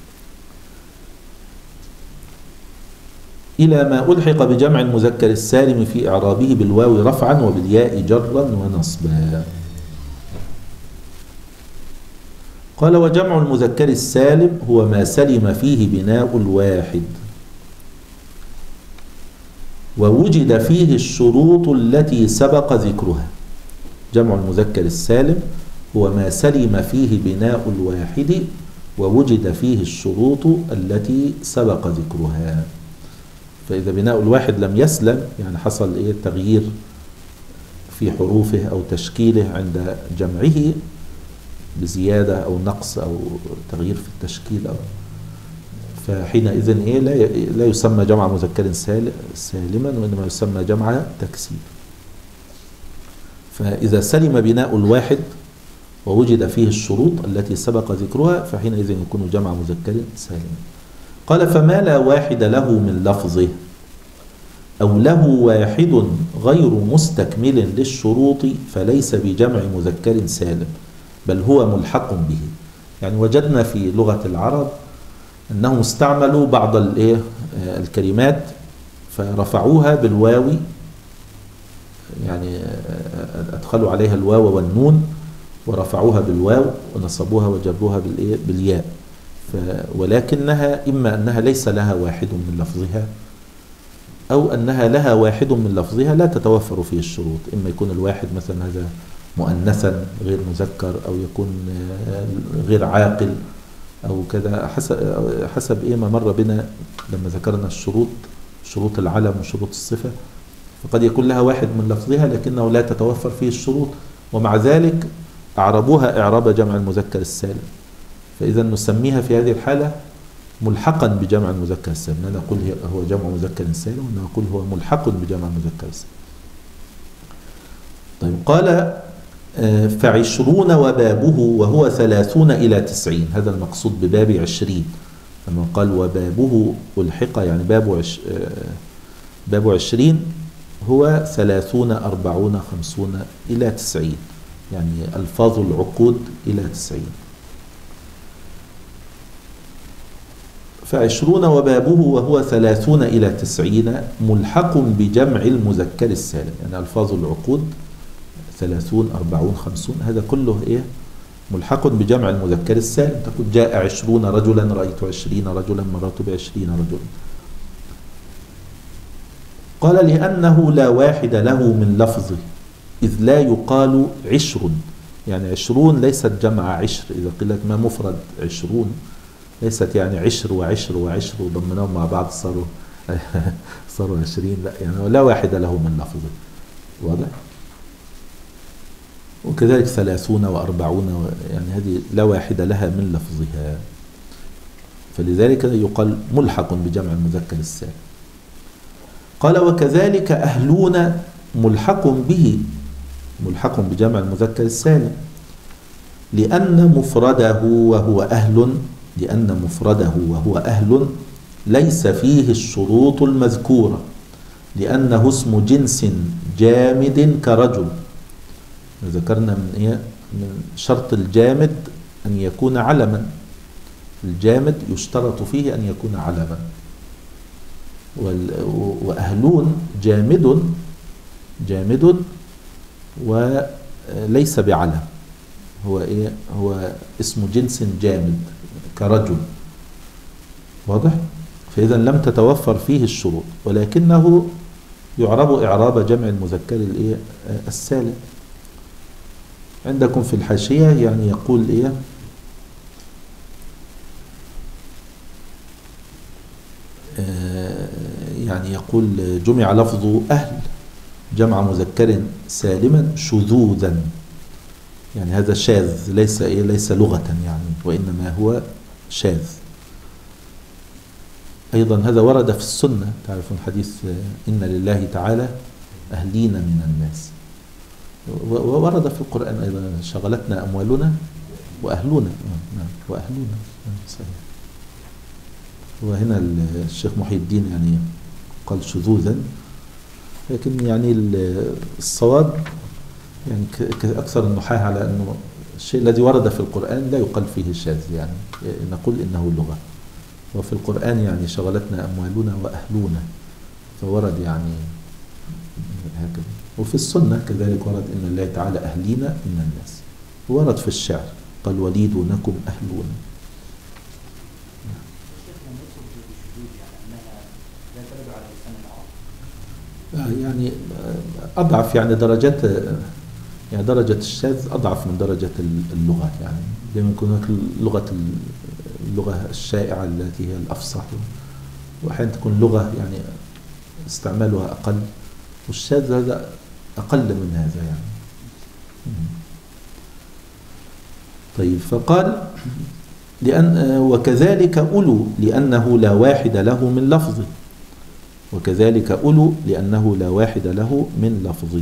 إلى ما ألحق بجمع المذكر السالم في إعرابه بالواو رفعا وبالياء جرا ونصبا. قال وجمع المذكر السالم هو ما سلم فيه بناء الواحد ووجد فيه الشروط التي سبق ذكرها. جمع المذكر السالم هو ما سلم فيه بناء الواحد ووجد فيه الشروط التي سبق ذكرها. فإذا بناء الواحد لم يسلم يعني حصل تغيير في حروفه أو تشكيله عند جمعه بزيادة أو نقص أو تغيير في التشكيل فحينئذ لا يسمى جمع مذكر سالما وإنما يسمى جمع تكسير. فإذا سلم بناء الواحد ووجد فيه الشروط التي سبق ذكرها فحينئذ يكون جمع مذكر سالما. قال فما لا واحد له من لفظه أو له واحد غير مستكمل للشروط فليس بجمع مذكر سالم بل هو ملحق به. يعني وجدنا في لغة العرب أنهم استعملوا بعض الكلمات فرفعوها بالواو، يعني أدخلوا عليها الواو والنون ورفعوها بالواو ونصبوها وجروها بالياء، ولكنها إما أنها ليس لها واحد من لفظها أو أنها لها واحد من لفظها لا تتوفر فيه الشروط. إما يكون الواحد مثلا هذا مؤنثا غير مذكر أو يكون غير عاقل أو كذا حسب ما مر بنا لما ذكرنا الشروط، شروط العلم وشروط الصفة، فقد يكون لها واحد من لفظها لكنه لا تتوفر فيه الشروط ومع ذلك أعربوها إعراب جمع المذكر السالم. فإذا نسميها في هذه الحالة ملحقا بجمع المذكر السالم، لا نقول هو جمع مذكر سالم وإنما نقول هو ملحق بجمع المذكر السالم. طيب قال 20 وبابه وهو 30 إلى 90. هذا المقصود بباب 20 لما قال وبابه ألحق يعني باب 20 هو 30 40 50 إلى 90 يعني ألفاظ العقود إلى 90. 20 وبابه وهو 30 إلى 90 ملحق بجمع المذكر السالم. يعني ألفاظ العقود 30 40 50 هذا كله ملحق بجمع المذكر السالم. تقول جاء 20 رجلا، رأيت 20 رجلا، مررت ب20 رجلا. قال لأنه لا واحد له من لفظه إذ لا يقال 20. يعني 20 ليست جمع عشر. إذا قلت ما مفرد 20 ليست يعني عشر وعشر وعشر وضمناهم مع بعض صاروا 20. لا يعني لا واحد له من لفظه. واضح؟ وكذلك 30 و40 يعني هذه لا واحد لها من لفظها، فلذلك يقال ملحق بجمع المذكر السالم. قال وكذلك أهلون ملحق به، ملحق بجمع المذكر السالم لأن مفرده وهو أهل ليس فيه الشروط المذكورة لأنه اسم جنس جامد كرجل. ذكرنا من شرط الجامد أن يكون علما. الجامد يشترط فيه أن يكون علما، وأهلون جامد وليس بعلم، هو اسم جنس جامد كرجل. واضح؟ فإذا لم تتوفر فيه الشروط ولكنه يعرب إعراب جمع المذكر السالم. عندكم في الحاشية يعني يقول يعني يقول جمع لفظ أهل جمع مذكر سالما شذوذا، يعني هذا شاذ ليس لغة يعني وإنما هو شاذ. أيضا هذا ورد في السنة، تعرفون حديث إن لله تعالى أهلين من الناس، وورد في القرآن أيضا شغلتنا أموالنا وأهلنا. نعم وأهلنا صحيح. وهنا الشيخ محي الدين يعني قال شذوذا، لكن يعني الصواب يعني كأكثر النحاة على أنه الشيء الذي ورد في القرآن لا يقال فيه شاذ، يعني نقول إنه لغة. وفي القرآن يعني شغلتنا أموالنا وأهلنا، فورد يعني هكذا. وفي السنة كذلك ورد إن الله تعالى أهلينا من الناس. ورد في الشعر قال وليدونكم أهلون. يعني أضعف، يعني درجات، يعني درجة الشاذ أضعف من درجة اللغة، يعني لما يكون هناك اللغة الشائعة التي هي الأفصح، وأحيانا تكون لغة يعني استعمالها أقل، والشاذ هذا أقل من هذا يعني. طيب فقال وكذلك أولو لأنه لا واحد له من لفظه، وكذلك أولو لأنه لا واحد له من لفظه.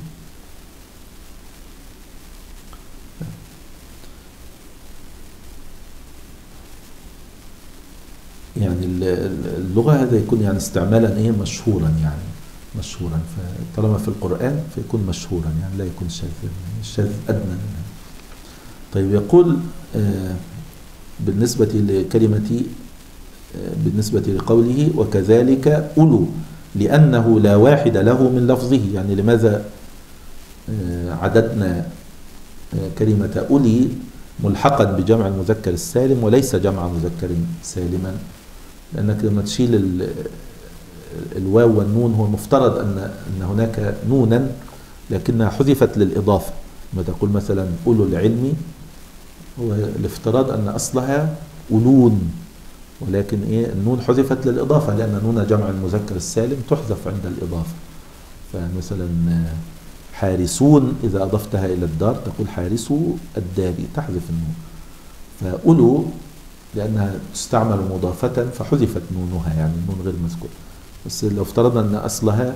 يعني اللغة هذا يكون يعني استعمالا ايه مشهورا، يعني مشهورا، فطالما في القرآن فيكون مشهورا، يعني لا يكون شاذ، الشاذ أدنى منها. طيب يقول بالنسبة لكلمة بالنسبة لقوله وكذلك أولو لأنه لا واحد له من لفظه، يعني لماذا عددنا كلمة أولي ملحقا بجمع المذكر السالم وليس جمع مذكر سالما؟ لأنك لما تشيل الواو والنون هو المفترض أن هناك نونا لكنها حذفت للإضافة. لما تقول مثلا أولو العلم، هو الافتراض أن أصلها أولون، ولكن النون حذفت للإضافة، لأن نون جمع المذكر السالم تحذف عند الإضافة. فمثلا حارسون إذا أضفتها إلى الدار تقول حارسو الدار، تحذف النون. فأولو لأنها تستعمل مضافة فحذفت نونها، يعني النون غير مذكور. بس لو افترضنا أن أصلها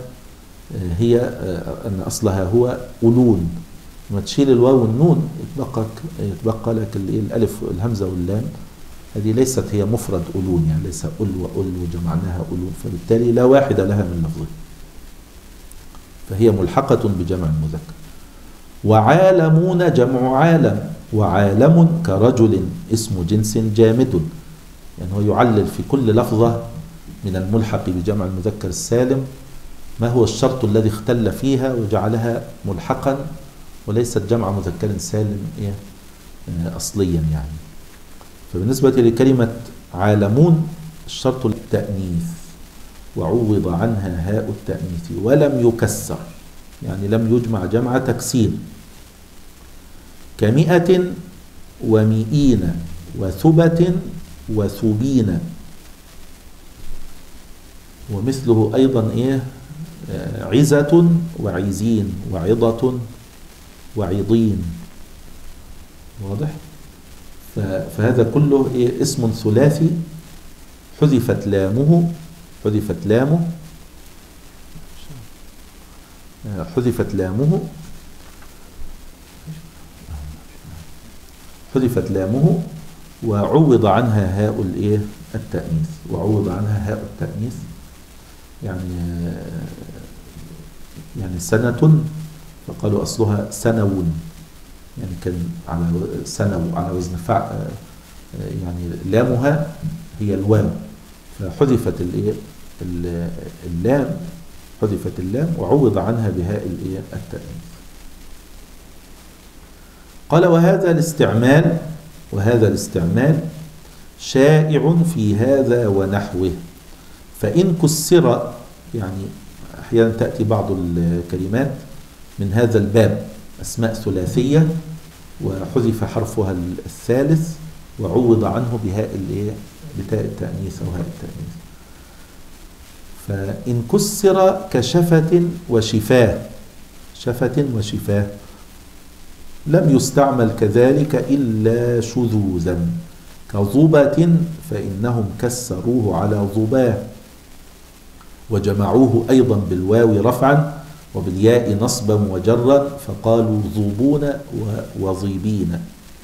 أصلها هو أولون، لما تشيل الواو والنون يتبقى لك الألف الهمزة واللام، هذه ليست هي مفرد أولون، يعني ليس أول وأول وجمعناها أولون، فبالتالي لا واحد لها من لفظه، فهي ملحقة بجمع المذكر. وعالمون جمع عالم، وعالم كرجل اسم جنس جامد، يعني هو يعلل في كل لفظة من الملحق بجمع المذكر السالم ما هو الشرط الذي اختل فيها وجعلها ملحقا وليست جمع مذكر سالم أصليا يعني. فبالنسبة لكلمة عالمون الشرط التأنيث، وعوض عنها هاء التأنيث ولم يكسر، يعني لم يجمع جمع تكسير، كمئة ومئين وثبة وثبين. ومثله أيضا عزة وعزين وعضة وعضين. واضح؟ فهذا كله اسم ثلاثي حذفت لامه حذفت لامه وعوض عنها هاء التأنيث، وعوض عنها هاء التأنيث، يعني سنة فقالوا أصلها سنون، يعني كان على سنو على وزن فعل، يعني لامها هي الواو، فحذفت اللام، حذفت اللام وعوض عنها بهاء التأنيث. قال وهذا الاستعمال شائع في هذا ونحوه، فإن كسر، يعني أحيانا تأتي بعض الكلمات من هذا الباب أسماء ثلاثية وحذف حرفها الثالث وعوض عنه بتاء التأنيث أو هاء التأنيث. فإن كسر كشفة وشفاه، شفة وشفاه، لم يستعمل كذلك إلا شذوذا، كظبة فإنهم كسروه على ظباه، وجمعوه أيضا بالواو رفعا وبالياء نصبا وجرا فقالوا ظوبون وظيبين،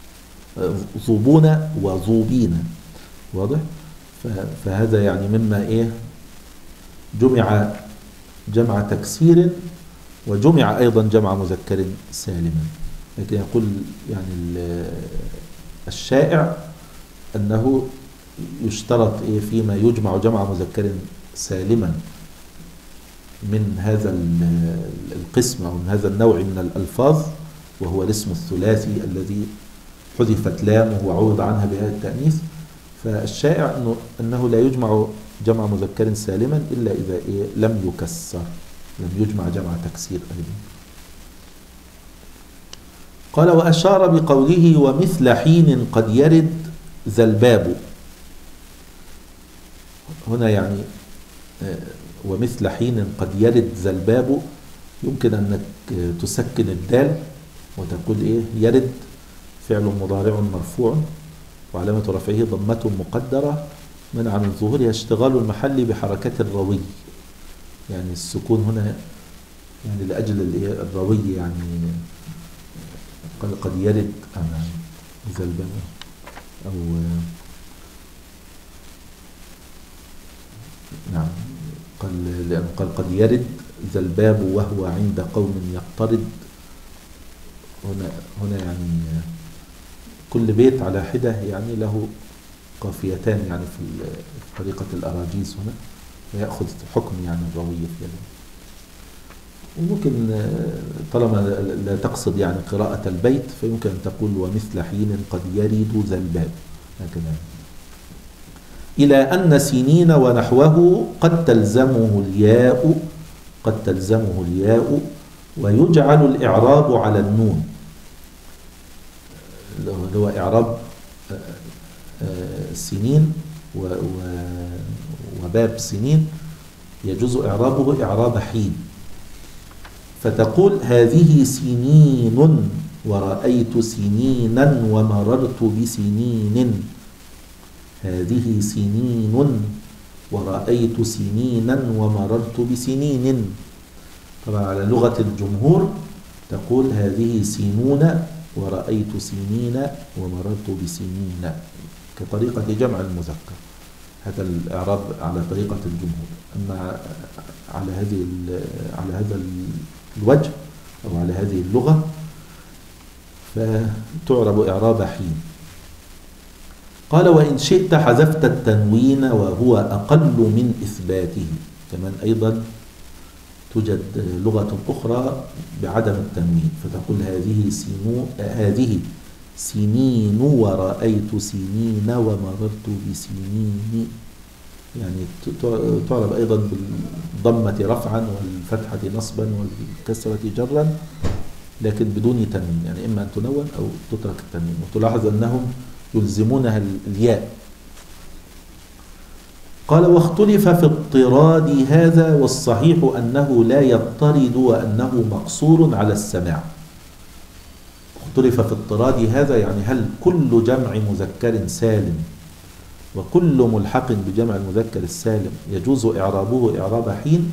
ظوبون وظوبين. واضح؟ فهذا يعني مما إيه جمع جمع تكسير، وجمع أيضا جمع مذكر سالما. لكن يقول يعني الشائع أنه يشترط إيه فيما يجمع جمع مذكر سالما من هذا القسم أو من هذا النوع من الألفاظ، وهو الاسم الثلاثي الذي حذفت لامه وعوض عنها بهذا التأنيث. فالشائع أنه لا يجمع جمع مذكر سالما إلا إذا إيه لم يكسر، لم يجمع جمع تكسير أيضا. قال وأشار بقوله ومثل حين قد يرد ذا الباب. هنا يعني ومثل حين قد يرد ذا الباب، يمكن أنك تسكن الدال وتقول إيه يرد فعل مضارع مرفوع وعلامة رفعه ضمة مقدرة منع من ظهورها اشتغال المحل بحركة الروي. يعني السكون هنا يعني لأجل الروي، يعني قد يرد ذا الباب أو نعم قال قد يرد ذا الباب وهو عند قوم يقترض. هنا يعني كل بيت على حدة يعني له قافيتان يعني في طريقة الأراجيز هنا، ويأخذ حكم يعني الروية في هذا. وممكن طالما لا تقصد يعني قراءة البيت فيمكن أن تقول ومثل حين قد يرد ذا الباب هكذا. إلى أن سنين ونحوه قد تلزمه الياء ويجعل الإعراب على النون، اللي هو إعراب سنين وباب سنين يجوز إعرابه إعراب حين، فتقول هذه سنين ورأيت سنينا ومررت بسنين، هذه سنين ورأيت سنينا ومررت بسنين. طبعا على لغة الجمهور تقول هذه سنون ورأيت سنين ومررت بسنين كطريقة جمع المذكر. هذا الإعراب على طريقة الجمهور. أما على هذا الوجه أو على هذه اللغة فتعرب إعراب حين. قال وإن شئت حذفت التنوين وهو أقل من إثباته. كمان أيضا توجد لغة أخرى بعدم التنوين، فتقول هذه سنين ورأيت سنين ومررت بسنين، يعني تعرب أيضا بالضمة رفعا والفتحة نصبا والكسرة جرا لكن بدون تنوين، يعني إما أن تنون أو تترك التنوين. وتلاحظ أنهم يلزمونها الياء. قال واختلف في اضطراد هذا والصحيح أنه لا يضطرد وأنه مقصور على السماع. اختلف في اضطراد هذا يعني هل كل جمع مذكر سالم وكل ملحق بجمع المذكر السالم يجوز إعرابه إعراب حين؟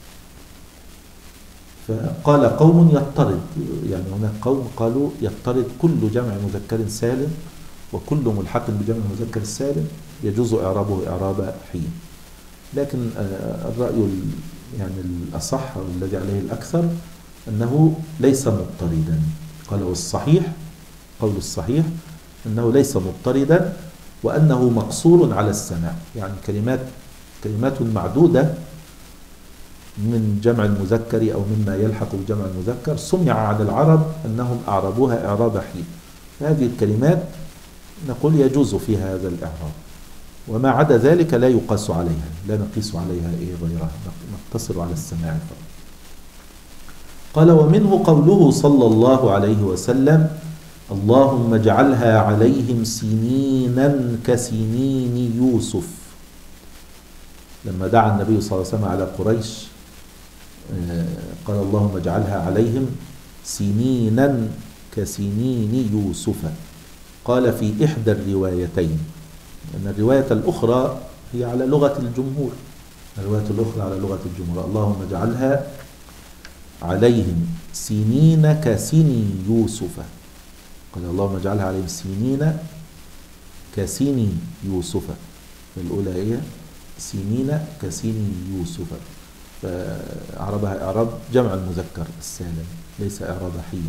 فقال قوم يضطرد، يعني هناك قوم قالوا يضطرد كل جمع مذكر سالم وكل ملحق بجمع المذكر السالم يجوز إعرابه إعراب حين. لكن الرأي يعني الأصح والذي عليه الأكثر أنه ليس مضطردا. قال والصحيح قول الصحيح أنه ليس مضطردا وأنه مقصور على السماع، يعني كلمات معدودة من جمع المذكر أو مما يلحق بجمع المذكر سمع عن العرب أنهم أعربوها إعراب حين. هذه الكلمات نقول يجوز فيها هذا الإعراب، وما عدا ذلك لا يقاس عليها، لا نقيس عليها غيرها، نقتصر على السماع فقط. قال ومنه قوله صلى الله عليه وسلم اللهم اجعلها عليهم سنينا كسنين يوسف. لما دعا النبي صلى الله عليه وسلم على قريش قال اللهم اجعلها عليهم سنينا كسنين يوسف. قال في إحدى الروايتين أن الرواية الأخرى هي على لغة الجمهور، الرواية الأخرى على لغة الجمهور: اللهم اجعلها عليهم سنين كسني يوسف. قال اللهم اجعلها عليهم سنين كسني يوسف. الأولى هي سنين كسني يوسف، فأعربها إعراب جمع المذكر السالم ليس إعراب حين.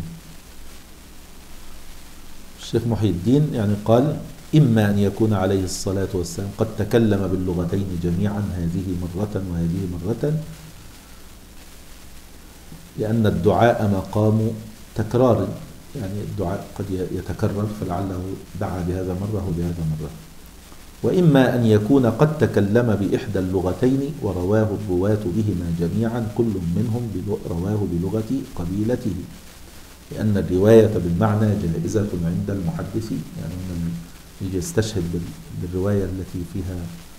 الشيخ محي الدين يعني قال: إما أن يكون عليه الصلاة والسلام قد تكلم باللغتين جميعا هذه مرة وهذه مرة، لأن الدعاء مقام تكرار، يعني الدعاء قد يتكرر فلعله دعا بهذا مرة وبهذا مرة. وإما أن يكون قد تكلم بإحدى اللغتين ورواه الرواة بهما جميعا كل منهم رواه بلغة قبيلته، لأن الرواية بالمعنى جائزة عند المحدث، يعني من يجي يستشهد بالرواية التي فيها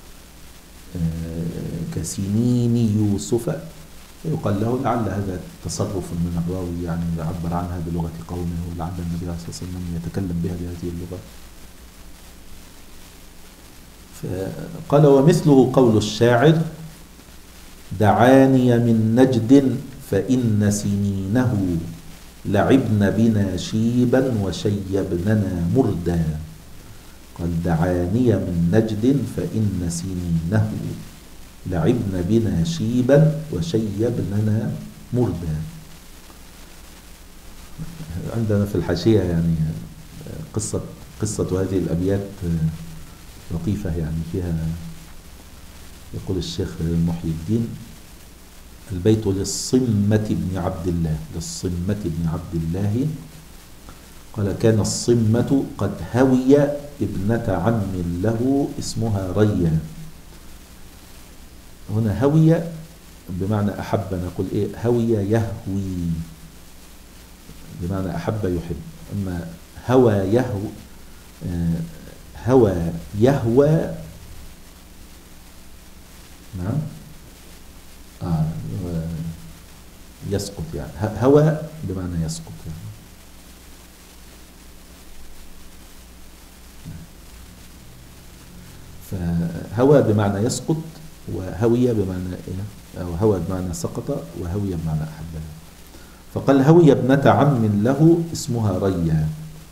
كسنين يوسف يقال له لعل هذا تصرف من الراوي، يعني يعبر عنها بلغة قومه، ولعل النبي عليه الصلاة والسلام يتكلم بها بهذه اللغة. فقال: ومثله قول الشاعر: دعاني من نجد فإن سنينه لعبن بنا شيبا وشيبننا مردا. قال: دعاني من نجد فإن سنينه لعبن بنا شيبا وشيبننا مردا. عندنا في الحاشية يعني قصة هذه الأبيات لطيفة، يعني فيها يقول الشيخ محي الدين: البيت للصمة بن عبد الله، للصمة بن عبد الله قال: كان الصمة قد هوي ابنة عم له اسمها ريا. هنا هوي بمعنى أحب، نقول إيه؟ هوي يهوي بمعنى أحب يحب. أما هوى يهوى، هوى يهوى، نعم، يسقط، يعني هوى بمعنى يسقط يعني. فهوى بمعنى يسقط، وهوية بمعنى إيه؟ أو هوى بمعنى سقط، وهوية بمعنى أحبها. فقال: هوي ابنة عم له اسمها ريا.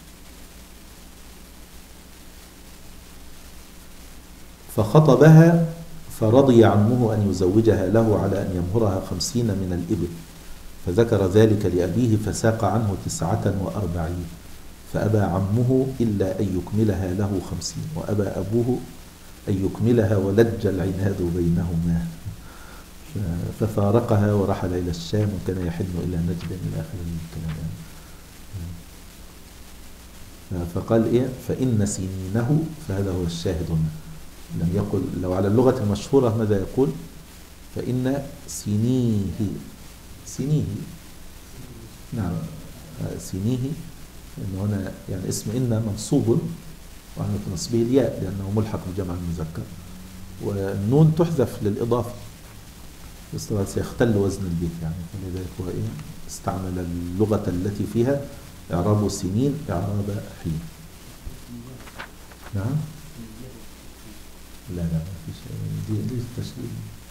فخطبها فرضي عمه أن يزوجها له على أن يمهرها 50 من الإبل، فذكر ذلك لأبيه فساق عنه 49، فأبى عمه إلا أن يكملها له 50، وأبى أبوه أن يكملها ولج العناد بينهما، ففارقها ورحل إلى الشام وكان يحن إلى نجد إلى آخر الكلام. فقال إيه؟ فإن سنينه، فهذا هو الشاهد هنا. لم يقل، لو على اللغة المشهورة ماذا يقول؟ فإن سنيه، نعم، سنيه، لأن هنا يعني اسم إن منصوب وعلامة نصبه الياء لأنه ملحق بجمع المذكر، والنون تحذف للإضافة، بس طبعا سيختل وزن البيت يعني، فلذلك هو إيه؟ استعمل اللغة التي فيها إعراب سنين إعراب حين. نعم، لا ما فيش دي التشكيل،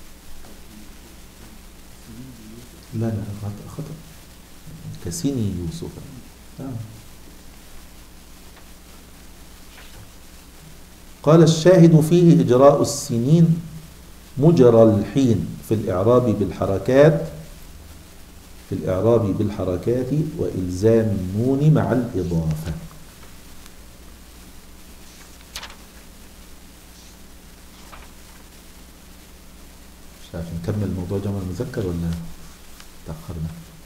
لا خطأ كسني يوسف. قال: الشاهد فيه إجراء السنين مجرى الحين في الإعراب بالحركات وإلزام النون مع الإضافة. مش عارف نكمل موضوع جمع المذكر ولا تأخرنا؟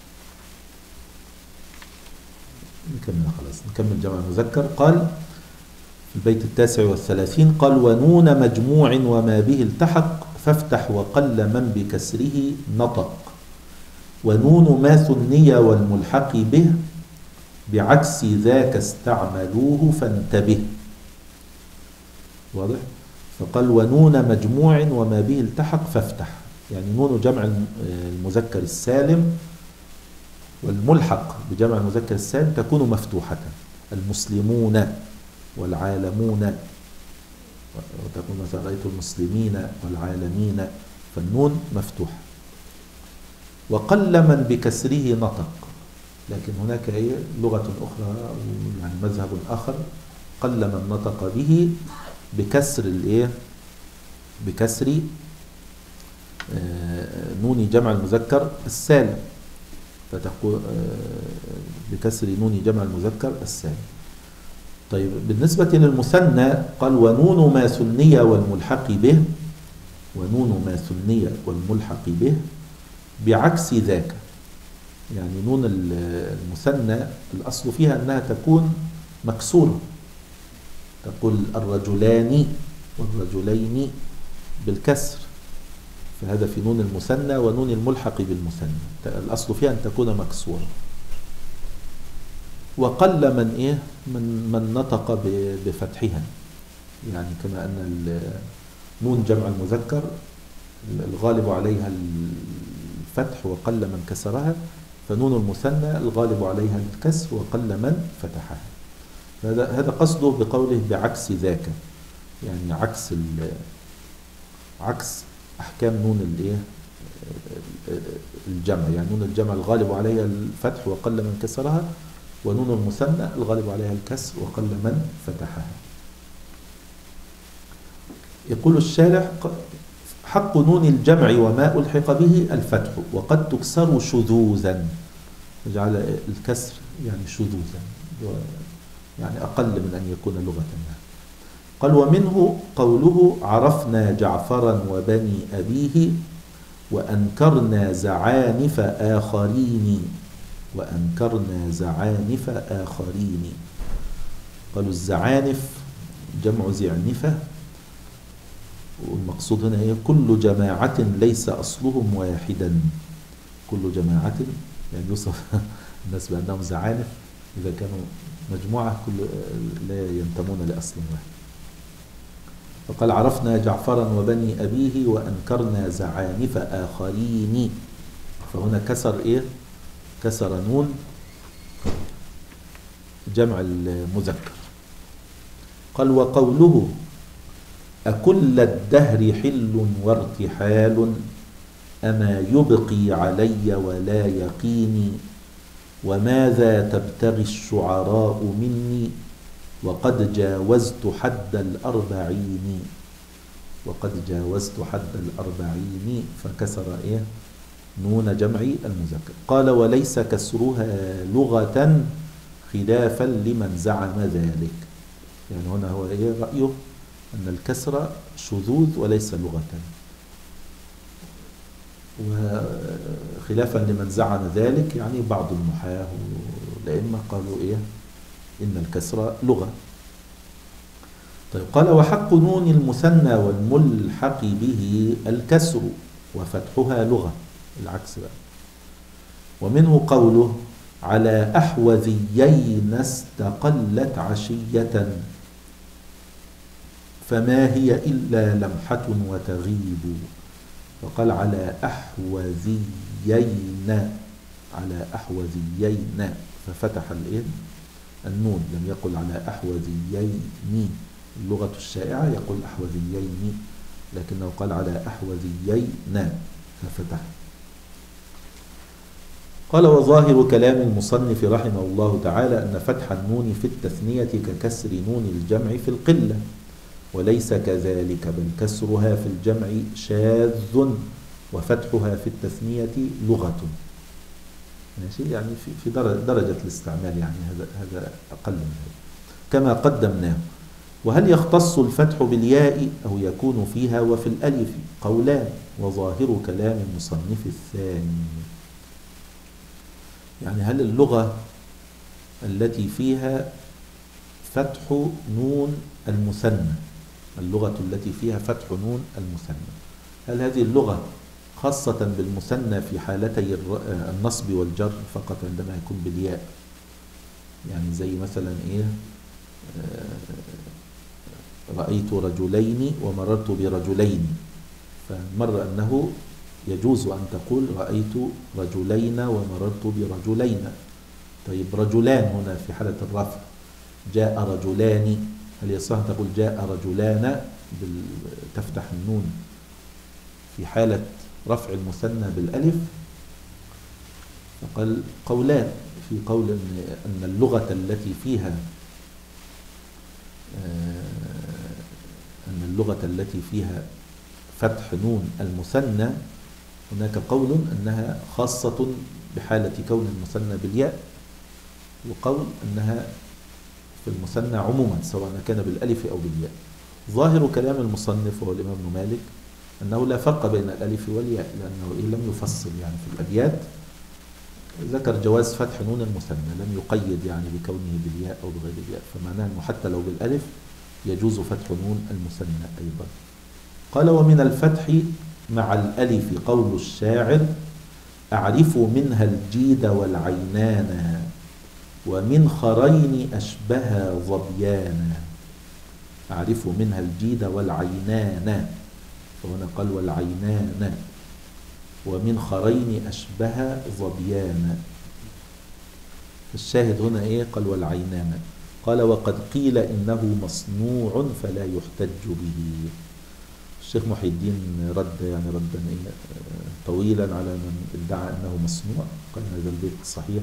نكمل جمع المذكر. قال في البيت 39: قال: ونون مجموع وما به التحق فافتح وقل من بكسره نطق، ونون ما ثني والملحق به بعكس ذاك استعملوه فانتبه. واضح؟ فقال: ونون مجموع وما به التحق فافتح، يعني نون جمع المذكر السالم والملحق بجمع المذكر السالم تكون مفتوحة، المسلمون والعالمون وتقول مثلا رأيت المسلمين والعالمين، فالنون مفتوحة. وقل من بكسره نطق، لكن هناك لغة أخرى أو يعني مذهب آخر قل من نطق به بكسر بكسر نون جمع المذكر السالم، فتقول بكسر نون جمع المذكر السالم. طيب بالنسبة للمثنى قال ونون ما ثني والملحق به، ونون ما ثني والملحق به بعكس ذاك. يعني نون المثنى الأصل فيها أنها تكون مكسورة، تقول الرجلان والرجلين بالكسر، فهذا في نون المثنى. ونون الملحق بالمثنى الأصل فيها أن تكون مكسورة. وقل من نطق بفتحها، يعني كما أن نون جمع المذكر الغالب عليها الفتح وقل من كسرها، فنون المثنى الغالب عليها الكسر وقل من فتحها. هذا قصده بقوله بعكس ذاك، يعني عكس أحكام نون الجمع. يعني نون الجمع الغالب عليها الفتح وقل من كسرها، ونون المثنى الغالب عليها الكسر وقل من فتحها. يقول الشارح حق نون الجمع وما ألحق به الفتح، وقد تكسر شذوذا، جعل الكسر يعني شذوذا، يعني أقل من أن يكون لغة. قال ومنه قوله عرفنا جعفرا وبني أبيه وأنكرنا زعانف آخرين، وأنكرنا زعانف آخرين. قالوا الزعانف جمع زعنفة، والمقصود هنا هي كل جماعة ليس أصلهم واحدا. كل جماعة يعني يوصف الناس بأنهم زعانف إذا كانوا مجموعة كل لا ينتمون لأصل واحد. فقال عرفنا جعفرا وبني أبيه وأنكرنا زعانف آخرين، فهنا كسر كسر نون جمع المذكر. قال وقوله أكل الدهر حل وارتحال أما يبقي علي ولا يقيني وماذا تبتغي الشعراء مني وقد جاوزت حد الأربعين. وقد جاوزت حد الأربعين، فكسر نون جمع المذكر. قال وليس كسرها لغة خلافا لمن زعم ذلك. يعني هنا هو رأيه أن الكسر شذوذ وليس لغة، وخلافا لمن زعم ذلك يعني بعض النحاة والأئمة قالوا إن الكسر لغة. طيب قال وحق نون المثنى والملحق به الكسر وفتحها لغة، العكس بقى. ومنه قوله على أحوذيين استقلت عشية فما هي إلا لمحة وتغيب. وقال على أحوذيين، على أحوذيين، ففتح النون، لم يقل على أحوذيين. اللغة الشائعة يقول أحوذيين، لكنه قال على أحوذيين ففتح. قال وظاهر كلام المصنف رحمه الله تعالى أن فتح النون في التثنية ككسر نون الجمع في القلة، وليس كذلك، بل كسرها في الجمع شاذ وفتحها في التثنية لغة. ماشي، يعني في درجة الاستعمال، يعني هذا أقل من هذا كما قدمناه. وهل يختص الفتح بالياء أو يكون فيها وفي الألف؟ قولان، وظاهر كلام المصنف الثاني. يعني هل اللغة التي فيها فتح نون المثنى، اللغة التي فيها فتح نون المثنى، هل هذه اللغة خاصة بالمثنى في حالتي النصب والجر فقط عندما يكون بالياء؟ يعني زي مثلا رأيت رجلين ومررت برجلين، فمر أنه يجوز أن تقول رأيت رجلين ومررت برجلين. طيب رجلان هنا في حالة الرفع، جاء رجلان، هل يصح تقول جاء رجلان؟ تفتح النون في حالة رفع المثنى بالألف، فقال قولان في قول أن اللغة التي فيها فتح نون المثنى، هناك قول أنها خاصة بحالة كون المثنى بالياء، وقول أنها في المثنى عموما سواء كان بالألف أو بالياء. ظاهر كلام المصنف وهو الإمام ابن مالك أنه لا فرق بين الألف والياء، لأنه لم يفصل يعني في الأبيات، ذكر جواز فتح نون المثنى، لم يقيد يعني بكونه بالياء أو بغير الياء، فمعناه أنه حتى لو بالألف يجوز فتح نون المثنى أيضا. قال ومن الفتح مع الألف قول الشاعر أعرف منها الجيد والعينان ومن خرين أشبه ظبيانا. أعرف منها الجيد والعينان، فهنا قال والعينان، ومن خرين أشبه ظبيانا. الشاهد هنا إيه؟ قال والعينان. قال وقد قيل إنه مصنوع فلا يحتج به. الشيخ محي الدين رد يعني ردا طويلا على من ادعى أنه مصنوع، قال هذا البيت صحيح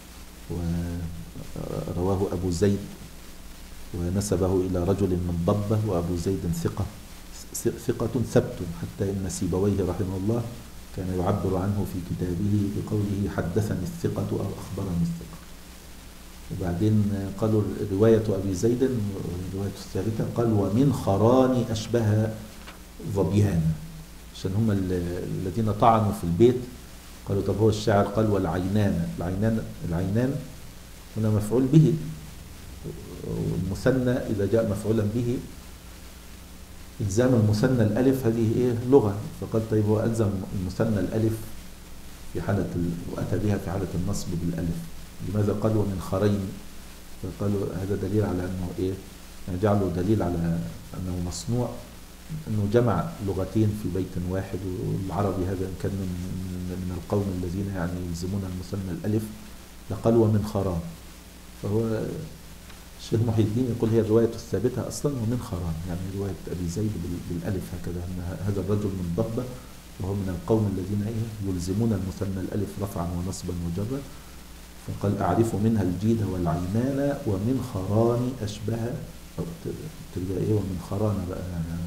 ورواه أبو زيد ونسبه إلى رجل من ضبة، وأبو زيد ثقة ثبت، حتى إن سيبويه رحمه الله كان يعبر عنه في كتابه بقوله حدثني الثقة أو أخبرني الثقة. وبعدين قالوا رواية أبي زيد الرواية الثابتة قال ومن خران أشبه ظبيان، عشان هم الذين طعنوا في البيت قالوا طب هو الشاعر قال والعينان، العينان هنا مفعول به، والمثنى إذا جاء مفعولا به إلزام المثنى الألف هذه إيه؟ لغة. فقال طيب هو ألزم المثنى الألف في حالة وأتى بها في حالة النصب بالألف، لماذا قال ومن خرين؟ فقالوا هذا دليل على أنه إيه؟ يعني جعلوا دليل على أنه مصنوع، أنه جمع لغتين في بيت واحد. والعربي هذا كان من القوم الذين يعني يلزمون المثنى الألف، لقال ومن خران. فهو الشيخ محي الدين يقول هي الرواية الثابتة أصلا ومن خران، يعني رواية أبي زيد بالألف هكذا، أن هذا الرجل من ضبة وهو من القوم الذين يلزمون المثنى الألف رفعا ونصبا وجرا. فقال أعرف منها الجيد والعينان ومن خران أشبه، تبقى إيه ومن خران بقى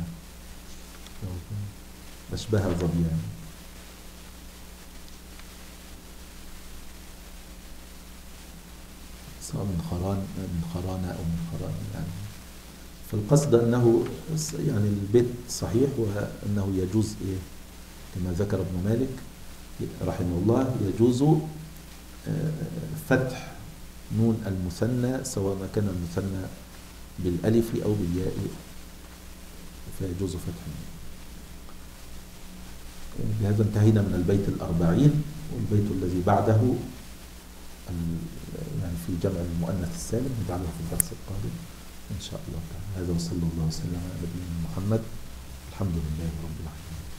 أشبه ظبيان. سواء من خران أو من خران يعني. فالقصد أنه يعني البيت صحيح، وأنه يجوز إيه كما ذكر ابن مالك رحمه الله، يجوز فتح نون المثنى سواء ما كان المثنى بالألف أو بالياء، فيجوز فتح النون. بهذا انتهينا من البيت 40، والبيت الذي بعده يعني في جمع المؤنث السالم نجعله في الدرس القادم إن شاء الله تعالى. هذا وصلى الله وسلم على نبينا محمد، الحمد لله رب العالمين.